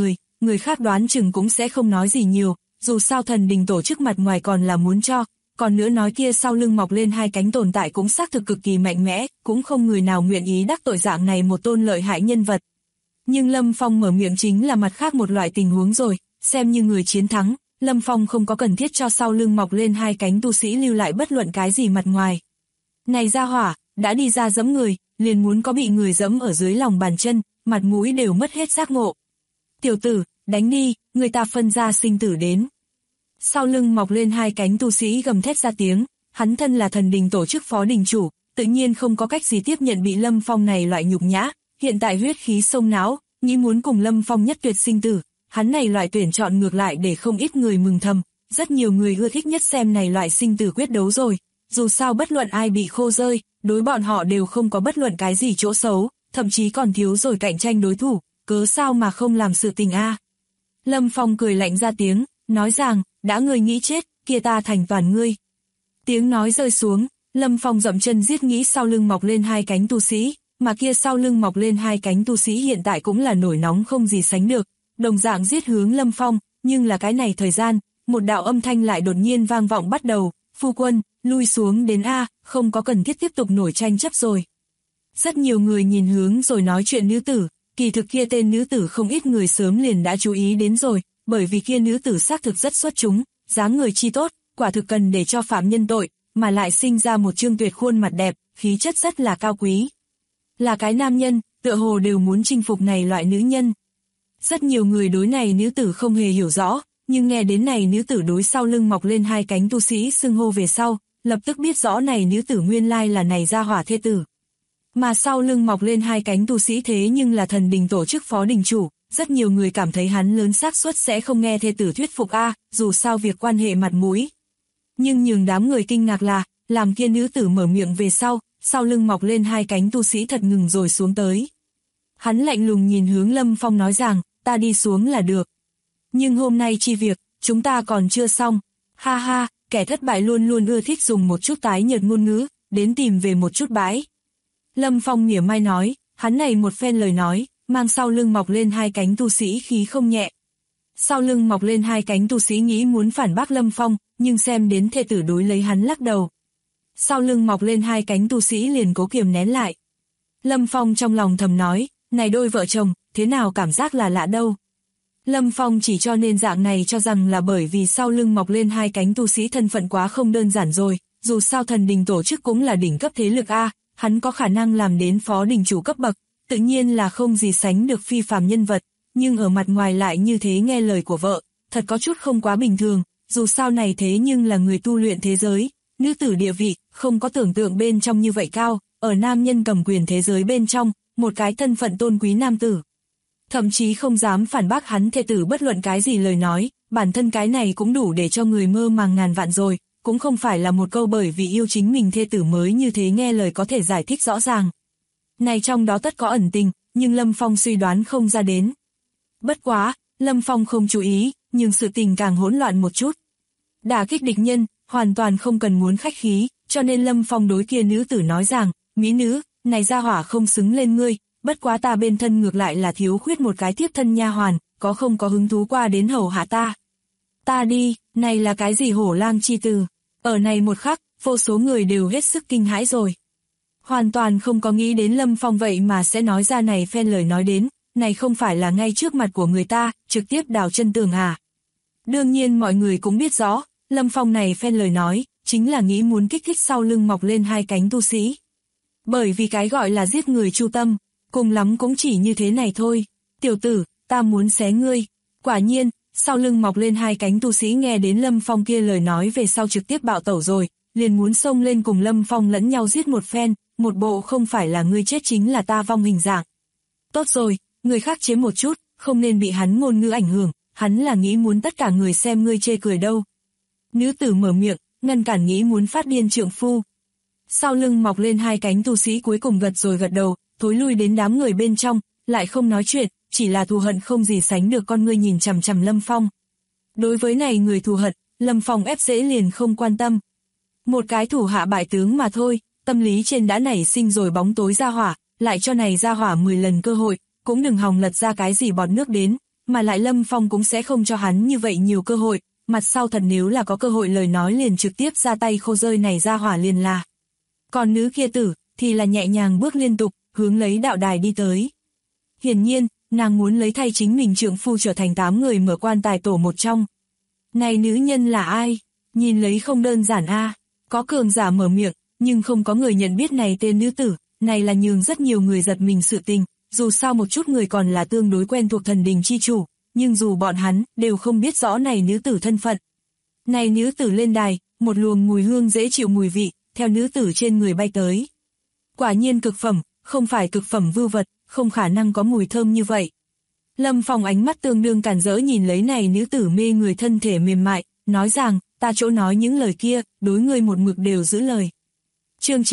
người khác đoán chừng cũng sẽ không nói gì nhiều, dù sao thần đình tổ chức mặt ngoài còn là muốn cho, còn nữa nói kia sau lưng mọc lên hai cánh tồn tại cũng xác thực cực kỳ mạnh mẽ, cũng không người nào nguyện ý đắc tội dạng này một tôn lợi hại nhân vật. Nhưng Lâm Phong mở miệng chính là mặt khác một loại tình huống rồi, xem như người chiến thắng, Lâm Phong không có cần thiết cho sau lưng mọc lên hai cánh tu sĩ lưu lại bất luận cái gì mặt ngoài. Này ra hỏa, đã đi ra giẫm người, liền muốn có bị người giẫm ở dưới lòng bàn chân, mặt mũi đều mất hết giác ngộ. Tiểu tử, đánh đi, người ta phân ra sinh tử đến. Sau lưng mọc lên hai cánh tu sĩ gầm thét ra tiếng, hắn thân là thần đình tổ chức phó đình chủ, tự nhiên không có cách gì tiếp nhận bị Lâm Phong này loại nhục nhã, hiện tại huyết khí sông não, nghĩ muốn cùng Lâm Phong nhất tuyệt sinh tử, hắn này loại tuyển chọn ngược lại để không ít người mừng thầm, rất nhiều người ưa thích nhất xem này loại sinh tử quyết đấu rồi, dù sao bất luận ai bị khô rơi, đối bọn họ đều không có bất luận cái gì chỗ xấu, thậm chí còn thiếu rồi cạnh tranh đối thủ, cớ sao mà không làm sự tình a? Lâm Phong cười lạnh ra tiếng, nói rằng, đã ngươi nghĩ chết, kia ta thành toàn ngươi. Tiếng nói rơi xuống, Lâm Phong dậm chân giết nghĩ sau lưng mọc lên hai cánh tu sĩ, mà kia sau lưng mọc lên hai cánh tu sĩ hiện tại cũng là nổi nóng không gì sánh được, đồng dạng giết hướng Lâm Phong, nhưng là cái này thời gian, một đạo âm thanh lại đột nhiên vang vọng bắt đầu, phu quân, lui xuống đến A, không có cần thiết tiếp tục nổi tranh chấp rồi. Rất nhiều người nhìn hướng rồi nói chuyện nữ tử, kỳ thực kia tên nữ tử không ít người sớm liền đã chú ý đến rồi, bởi vì kia nữ tử xác thực rất xuất chúng, dáng người chi tốt, quả thực cần để cho phạm nhân tội, mà lại sinh ra một trương tuyệt khuôn mặt đẹp, khí chất rất là cao quý. Là cái nam nhân, tựa hồ đều muốn chinh phục này loại nữ nhân. Rất nhiều người đối này nữ tử không hề hiểu rõ, nhưng nghe đến này nữ tử đối sau lưng mọc lên hai cánh tu sĩ xưng hô về sau, lập tức biết rõ này nữ tử nguyên lai là này gia hỏa thê tử. Mà sau lưng mọc lên hai cánh tu sĩ thế nhưng là thần đình tổ chức phó đình chủ, rất nhiều người cảm thấy hắn lớn xác suất sẽ không nghe thê tử thuyết phục dù sao việc quan hệ mặt mũi. Nhưng nhường đám người kinh ngạc là, làm kia nữ tử mở miệng về sau lưng mọc lên hai cánh tu sĩ thật ngừng rồi xuống tới. Hắn lạnh lùng nhìn hướng Lâm Phong nói rằng, ta đi xuống là được. Nhưng hôm nay chi việc, chúng ta còn chưa xong. Ha ha, kẻ thất bại luôn luôn ưa thích dùng một chút tái nhợt ngôn ngữ, đến tìm về một chút bãi. Lâm Phong mỉa mai nói, hắn này một phen lời nói, mang sau lưng mọc lên hai cánh tu sĩ khí không nhẹ. Sau lưng mọc lên hai cánh tu sĩ nghĩ muốn phản bác Lâm Phong, nhưng xem đến thê tử đối lấy hắn lắc đầu. Sau lưng mọc lên hai cánh tu sĩ liền cố kiềm nén lại. Lâm Phong trong lòng thầm nói, này đôi vợ chồng, thế nào cảm giác là lạ đâu. Lâm Phong chỉ cho nên dạng này cho rằng là bởi vì sau lưng mọc lên hai cánh tu sĩ thân phận quá không đơn giản rồi, dù sao thần đình tổ chức cũng là đỉnh cấp thế lực hắn có khả năng làm đến phó đình chủ cấp bậc, tự nhiên là không gì sánh được phi phàm nhân vật, nhưng ở mặt ngoài lại như thế nghe lời của vợ, thật có chút không quá bình thường, dù sao này thế nhưng là người tu luyện thế giới, nữ tử địa vị, không có tưởng tượng bên trong như vậy cao, ở nam nhân cầm quyền thế giới bên trong, một cái thân phận tôn quý nam tử. Thậm chí không dám phản bác hắn thê tử bất luận cái gì lời nói, bản thân cái này cũng đủ để cho người mơ màng ngàn vạn rồi, cũng không phải là một câu bởi vì yêu chính mình thê tử mới như thế nghe lời có thể giải thích rõ ràng. Này trong đó tất có ẩn tình, nhưng Lâm Phong suy đoán không ra đến. Bất quá, Lâm Phong không chú ý, nhưng sự tình càng hỗn loạn một chút. Đả kích địch nhân, hoàn toàn không cần muốn khách khí, cho nên Lâm Phong đối kia nữ tử nói rằng, mỹ nữ, này gia hỏa không xứng lên ngươi, bất quá ta bên thân ngược lại là thiếu khuyết một cái tiếp thân nha hoàn, có không có hứng thú qua đến hầu hạ ta. Ta đi, này là cái gì hổ lang chi từ. Ở này một khắc, vô số người đều hết sức kinh hãi rồi. Hoàn toàn không có nghĩ đến Lâm Phong vậy mà sẽ nói ra này phen lời nói đến, này không phải là ngay trước mặt của người ta, trực tiếp đào chân tường à. Đương nhiên mọi người cũng biết rõ, Lâm Phong này phen lời nói, chính là nghĩ muốn kích thích sau lưng mọc lên hai cánh tu sĩ. Bởi vì cái gọi là giết người chu tâm, cùng lắm cũng chỉ như thế này thôi. Tiểu tử, ta muốn xé ngươi. Quả nhiên, sau lưng mọc lên hai cánh tu sĩ nghe đến Lâm Phong kia lời nói về sau trực tiếp bạo tẩu rồi, liền muốn xông lên cùng Lâm Phong lẫn nhau giết một phen, một bộ không phải là ngươi chết chính là ta vong hình dạng. Tốt rồi, người khác chế một chút, không nên bị hắn ngôn ngữ ảnh hưởng, hắn là nghĩ muốn tất cả người xem ngươi chê cười đâu. Nữ tử mở miệng, ngăn cản nghĩ muốn phát điên trượng phu. Sau lưng mọc lên hai cánh tu sĩ cuối cùng gật rồi gật đầu, thối lui đến đám người bên trong, lại không nói chuyện, chỉ là thù hận không gì sánh được con ngươi nhìn chằm chằm Lâm Phong. Đối với này người thù hận, Lâm Phong ép dễ liền không quan tâm. Một cái thủ hạ bại tướng mà thôi, tâm lý trên đã nảy sinh rồi bóng tối ra hỏa, lại cho này ra hỏa 10 lần cơ hội, cũng đừng hòng lật ra cái gì bọt nước đến, mà lại Lâm Phong cũng sẽ không cho hắn như vậy nhiều cơ hội, mặt sau thật nếu là có cơ hội lời nói liền trực tiếp ra tay khô rơi này ra hỏa liền là. Còn nữ kia tử, thì là nhẹ nhàng bước liên tục, hướng lấy đạo đài đi tới. Hiển nhiên, nàng muốn lấy thay chính mình trượng phu trở thành 8 người mở quan tài tổ một trong. Này nữ nhân là ai? Nhìn lấy không đơn giản a. Có cường giả mở miệng, nhưng không có người nhận biết này tên nữ tử, này là nhường rất nhiều người giật mình sự tình, dù sao một chút người còn là tương đối quen thuộc thần đình chi chủ, nhưng dù bọn hắn đều không biết rõ này nữ tử thân phận. Này nữ tử lên đài, một luồng mùi hương dễ chịu mùi vị, theo nữ tử trên người bay tới. Quả nhiên cực phẩm, không phải cực phẩm vưu vật, không khả năng có mùi thơm như vậy. Lâm Phong ánh mắt tương đương càn rỡ nhìn lấy này nữ tử mê người thân thể mềm mại, nói rằng, ta chỗ nói những lời kia, đối ngươi một mực đều giữ lời. Chương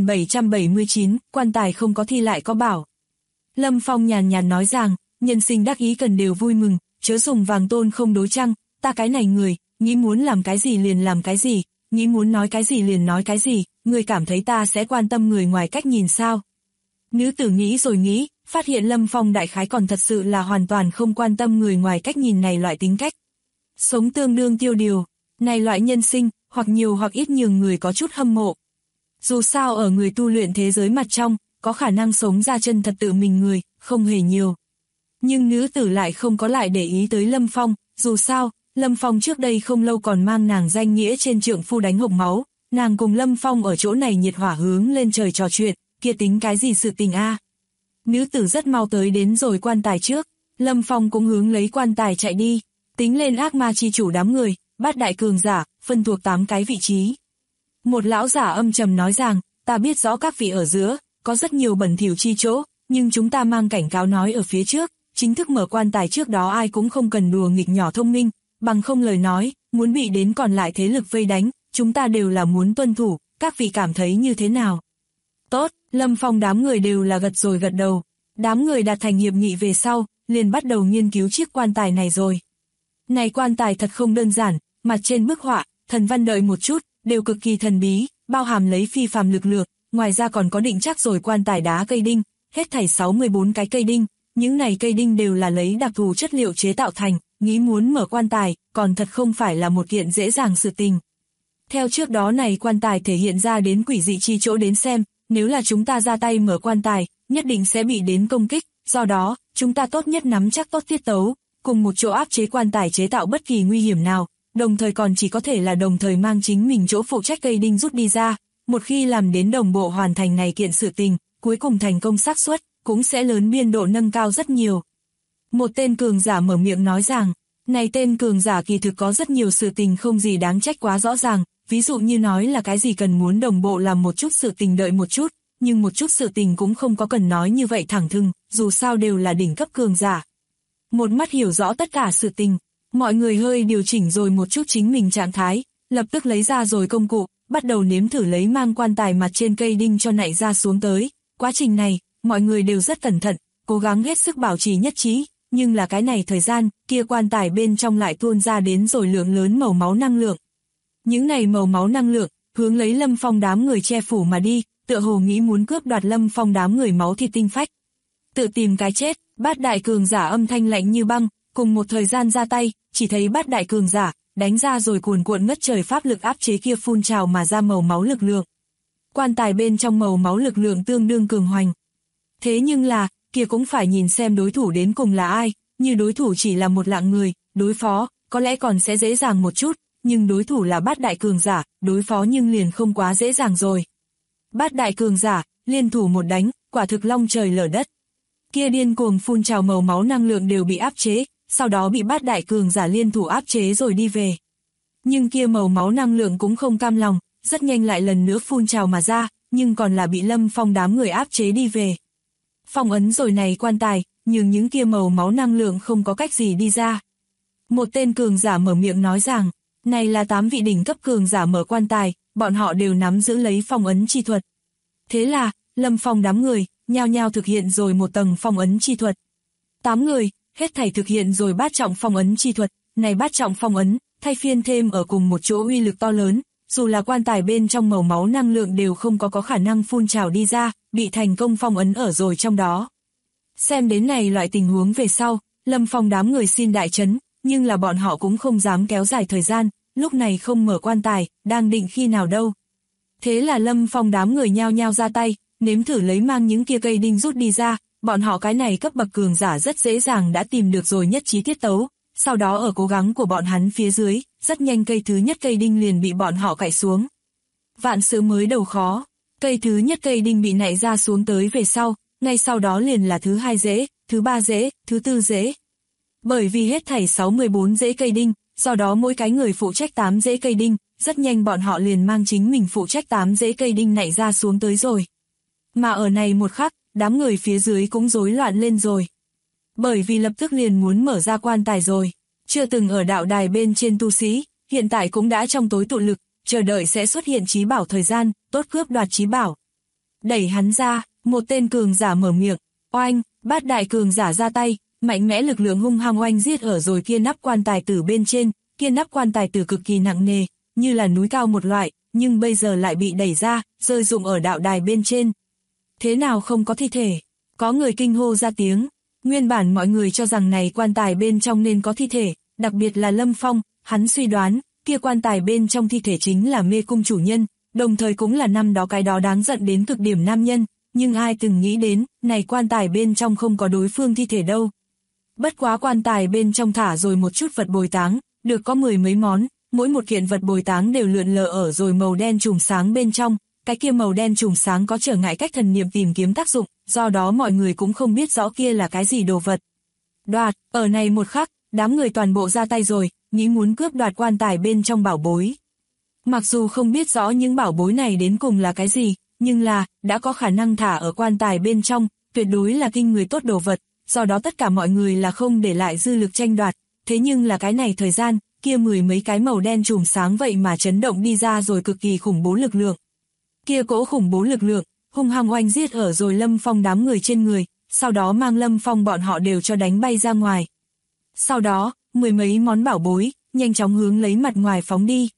9779, quan tài không có thi lại có bảo. Lâm Phong nhàn nhạt nói rằng, nhân sinh đắc ý cần đều vui mừng, chớ dùng vàng tôn không đối trăng, ta cái này người, nghĩ muốn làm cái gì liền làm cái gì, nghĩ muốn nói cái gì liền nói cái gì, ngươi cảm thấy ta sẽ quan tâm người ngoài cách nhìn sao? Nữ tử nghĩ rồi nghĩ, phát hiện Lâm Phong đại khái còn thật sự là hoàn toàn không quan tâm người ngoài cách nhìn này loại tính cách. Sống tương đương tiêu điều, này loại nhân sinh, hoặc nhiều hoặc ít nhường người có chút hâm mộ. Dù sao ở người tu luyện thế giới mặt trong, có khả năng sống ra chân thật tự mình người, không hề nhiều. Nhưng nữ tử lại không có lại để ý tới Lâm Phong, dù sao, Lâm Phong trước đây không lâu còn mang nàng danh nghĩa trên trượng phu đánh hộc máu, nàng cùng Lâm Phong ở chỗ này nhiệt hỏa hướng lên trời trò chuyện, kia tính cái gì sự tình a? Nữ tử rất mau tới đến rồi quan tài trước, Lâm Phong cũng hướng lấy quan tài chạy đi, tính lên ác ma chi chủ đám người, bát đại cường giả, phân thuộc 8 cái vị trí. Một lão giả âm trầm nói rằng, ta biết rõ các vị ở giữa, có rất nhiều bẩn thỉu chi chỗ, nhưng chúng ta mang cảnh cáo nói ở phía trước, chính thức mở quan tài trước đó ai cũng không cần đùa nghịch nhỏ thông minh, bằng không lời nói, muốn bị đến còn lại thế lực vây đánh, chúng ta đều là muốn tuân thủ, các vị cảm thấy như thế nào? Tốt, Lâm Phong đám người đều là gật rồi gật đầu, đám người đạt thành hiệp nghị về sau, liền bắt đầu nghiên cứu chiếc quan tài này rồi. Này quan tài thật không đơn giản, mặt trên bức họa, thần văn đợi một chút, đều cực kỳ thần bí, bao hàm lấy phi phàm lực lượng, ngoài ra còn có định chắc rồi quan tài đá cây đinh, hết thảy 64 cái cây đinh, những này cây đinh đều là lấy đặc thù chất liệu chế tạo thành, nghĩ muốn mở quan tài, còn thật không phải là một kiện dễ dàng sự tình. Theo trước đó này quan tài thể hiện ra đến quỷ dị chi chỗ đến xem, nếu là chúng ta ra tay mở quan tài, nhất định sẽ bị đến công kích, do đó, chúng ta tốt nhất nắm chắc tốt tiết tấu, cùng một chỗ áp chế quan tài chế tạo bất kỳ nguy hiểm nào, đồng thời còn chỉ có thể là đồng thời mang chính mình chỗ phụ trách cây đinh rút đi ra, một khi làm đến đồng bộ hoàn thành này kiện sự tình, cuối cùng thành công xác suất cũng sẽ lớn biên độ nâng cao rất nhiều. Một tên cường giả mở miệng nói rằng, này tên cường giả kỳ thực có rất nhiều sự tình không gì đáng trách quá rõ ràng, ví dụ như nói là cái gì cần muốn đồng bộ làm một chút sự tình đợi một chút, nhưng một chút sự tình cũng không có cần nói như vậy thẳng thừng, dù sao đều là đỉnh cấp cường giả. Một mắt hiểu rõ tất cả sự tình, mọi người hơi điều chỉnh rồi một chút chính mình trạng thái, lập tức lấy ra rồi công cụ, bắt đầu nếm thử lấy mang quan tài mặt trên cây đinh cho nảy ra xuống tới. Quá trình này, mọi người đều rất cẩn thận, cố gắng hết sức bảo trì nhất trí, nhưng là cái này thời gian, kia quan tài bên trong lại tuôn ra đến rồi lượng lớn màu máu năng lượng. Những này màu máu năng lượng, hướng lấy Lâm Phong đám người che phủ mà đi, tựa hồ nghĩ muốn cướp đoạt Lâm Phong đám người máu thịt tinh phách. Tự tìm cái chết, bát đại cường giả âm thanh lạnh như băng, cùng một thời gian ra tay, chỉ thấy bát đại cường giả, đánh ra rồi cuồn cuộn ngất trời pháp lực áp chế kia phun trào mà ra màu máu lực lượng. Quan tài bên trong màu máu lực lượng tương đương cường hoành. Thế nhưng là, kia cũng phải nhìn xem đối thủ đến cùng là ai, như đối thủ chỉ là một lạng người, đối phó, có lẽ còn sẽ dễ dàng một chút, nhưng đối thủ là bát đại cường giả, đối phó nhưng liền không quá dễ dàng rồi. Bát đại cường giả, liên thủ một đánh, quả thực long trời lở đất. Kia điên cuồng phun trào màu máu năng lượng đều bị áp chế, sau đó bị bát đại cường giả liên thủ áp chế rồi đi về. Nhưng kia màu máu năng lượng cũng không cam lòng, rất nhanh lại lần nữa phun trào mà ra, nhưng còn là bị Lâm Phong đám người áp chế đi về. Phong ấn rồi này quan tài, nhưng những kia màu máu năng lượng không có cách gì đi ra. Một tên cường giả mở miệng nói rằng, này là 8 vị đỉnh cấp cường giả mở quan tài, bọn họ đều nắm giữ lấy phong ấn chi thuật. Thế là, Lâm Phong đám người, nhao nhao thực hiện rồi một tầng phong ấn chi thuật. 8 người, hết thảy thực hiện rồi bát trọng phong ấn chi thuật, này bát trọng phong ấn, thay phiên thêm ở cùng một chỗ uy lực to lớn, dù là quan tài bên trong màu máu năng lượng đều không có khả năng phun trào đi ra, bị thành công phong ấn ở rồi trong đó. Xem đến này loại tình huống về sau, Lâm Phong đám người xin đại trấn, nhưng là bọn họ cũng không dám kéo dài thời gian, lúc này không mở quan tài, đang định khi nào đâu. Thế là Lâm Phong đám người nhao nhao ra tay, nếm thử lấy mang những kia cây đinh rút đi ra, bọn họ cái này cấp bậc cường giả rất dễ dàng đã tìm được rồi nhất trí tiết tấu, sau đó ở cố gắng của bọn hắn phía dưới, rất nhanh cây thứ nhất cây đinh liền bị bọn họ cạy xuống. Vạn sự mới đầu khó, cây thứ nhất cây đinh bị nạy ra xuống tới về sau, ngay sau đó liền là thứ hai rễ, thứ ba rễ, thứ tư rễ. Bởi vì hết thảy 64 rễ cây đinh, do đó mỗi cái người phụ trách 8 rễ cây đinh, rất nhanh bọn họ liền mang chính mình phụ trách 8 rễ cây đinh nạy ra xuống tới rồi. Mà ở này một khắc, đám người phía dưới cũng rối loạn lên rồi. Bởi vì lập tức liền muốn mở ra quan tài rồi, chưa từng ở đạo đài bên trên tu sĩ, hiện tại cũng đã trong tối tụ lực, chờ đợi sẽ xuất hiện trí bảo thời gian, tốt cướp đoạt trí bảo. Đẩy hắn ra, một tên cường giả mở miệng, oanh, bát đại cường giả ra tay, mạnh mẽ lực lượng hung hăng oanh giết ở rồi kia nắp quan tài tử bên trên, kia nắp quan tài tử cực kỳ nặng nề, như là núi cao một loại, nhưng bây giờ lại bị đẩy ra, rơi rụng ở đạo đài bên trên. Thế nào không có thi thể? Có người kinh hô ra tiếng. Nguyên bản mọi người cho rằng này quan tài bên trong nên có thi thể, đặc biệt là Lâm Phong, hắn suy đoán, kia quan tài bên trong thi thể chính là mê cung chủ nhân, đồng thời cũng là năm đó cái đó đáng giận đến cực điểm nam nhân, nhưng ai từng nghĩ đến, này quan tài bên trong không có đối phương thi thể đâu. Bất quá quan tài bên trong thả rồi một chút vật bồi táng, được có 10 mấy món, mỗi một kiện vật bồi táng đều lượn lờ ở rồi màu đen chùm sáng bên trong, cái kia màu đen chùm sáng có trở ngại cách thần niệm tìm kiếm tác dụng, do đó mọi người cũng không biết rõ kia là cái gì đồ vật. Đoạt, ở này một khắc, đám người toàn bộ ra tay rồi, nghĩ muốn cướp đoạt quan tài bên trong bảo bối. Mặc dù không biết rõ những bảo bối này đến cùng là cái gì, nhưng là, đã có khả năng thả ở quan tài bên trong, tuyệt đối là kinh người tốt đồ vật, do đó tất cả mọi người là không để lại dư lực tranh đoạt, thế nhưng là cái này thời gian, kia 10 mấy cái màu đen chùm sáng vậy mà chấn động đi ra rồi cực kỳ khủng bố lực lượng. Kia cỗ khủng bố lực lượng, hung hăng oanh giết ở rồi Lâm Phong đám người trên người, sau đó mang Lâm Phong bọn họ đều cho đánh bay ra ngoài. Sau đó, 10 mấy món bảo bối, nhanh chóng hướng lấy mặt ngoài phóng đi.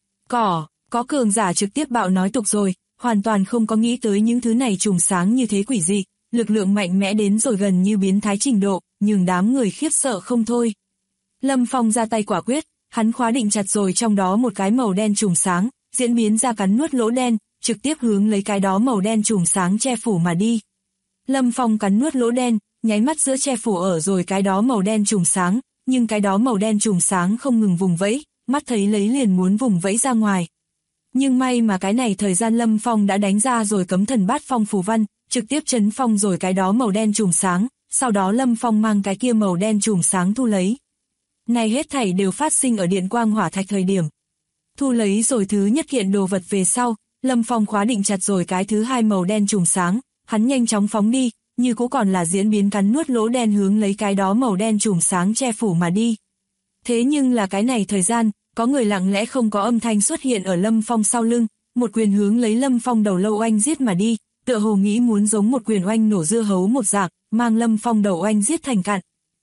Có cường giả trực tiếp bạo nói tục rồi, hoàn toàn không có nghĩ tới những thứ này trùng sáng như thế quỷ dị, lực lượng mạnh mẽ đến rồi gần như biến thái trình độ, nhưng đám người khiếp sợ không thôi. Lâm Phong ra tay quả quyết, hắn khóa định chặt rồi trong đó một cái màu đen trùng sáng, diễn biến ra cắn nuốt lỗ đen, trực tiếp hướng lấy cái đó màu đen trùng sáng che phủ mà đi. Lâm Phong cắn nuốt lỗ đen, nháy mắt giữa che phủ ở rồi cái đó màu đen trùng sáng, nhưng cái đó màu đen trùng sáng không ngừng vùng vẫy, mắt thấy lấy liền muốn vùng vẫy ra ngoài. Nhưng may mà cái này thời gian Lâm Phong đã đánh ra rồi cấm thần bát phong phù văn, trực tiếp chấn phong rồi cái đó màu đen trùng sáng, sau đó Lâm Phong mang cái kia màu đen trùng sáng thu lấy. Này hết thảy đều phát sinh ở điện quang hỏa thạch thời điểm. Thu lấy rồi thứ nhất kiện đồ vật về sau, Lâm Phong khóa định chặt rồi cái thứ hai màu đen trùng sáng, hắn nhanh chóng phóng đi, như cũng còn là diễn biến cắn nuốt lỗ đen hướng lấy cái đó màu đen trùng sáng che phủ mà đi. Thế nhưng là cái này thời gian, có người lặng lẽ không có âm thanh xuất hiện ở Lâm Phong sau lưng, một quyền hướng lấy Lâm Phong đầu lâu oanh giết mà đi, tựa hồ nghĩ muốn giống một quyền oanh nổ dưa hấu một dạng, mang Lâm Phong đầu oanh giết thành cạn.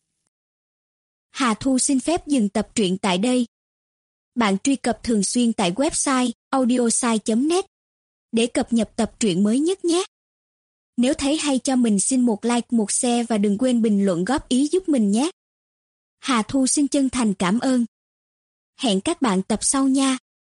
Hà Thu xin phép dừng tập truyện tại đây. Bạn truy cập thường xuyên tại website audiosai.net để cập nhật tập truyện mới nhất nhé. Nếu thấy hay cho mình xin một like, một share và đừng quên bình luận góp ý giúp mình nhé. Hà Thu xin chân thành cảm ơn. Hẹn các bạn tập sau nha.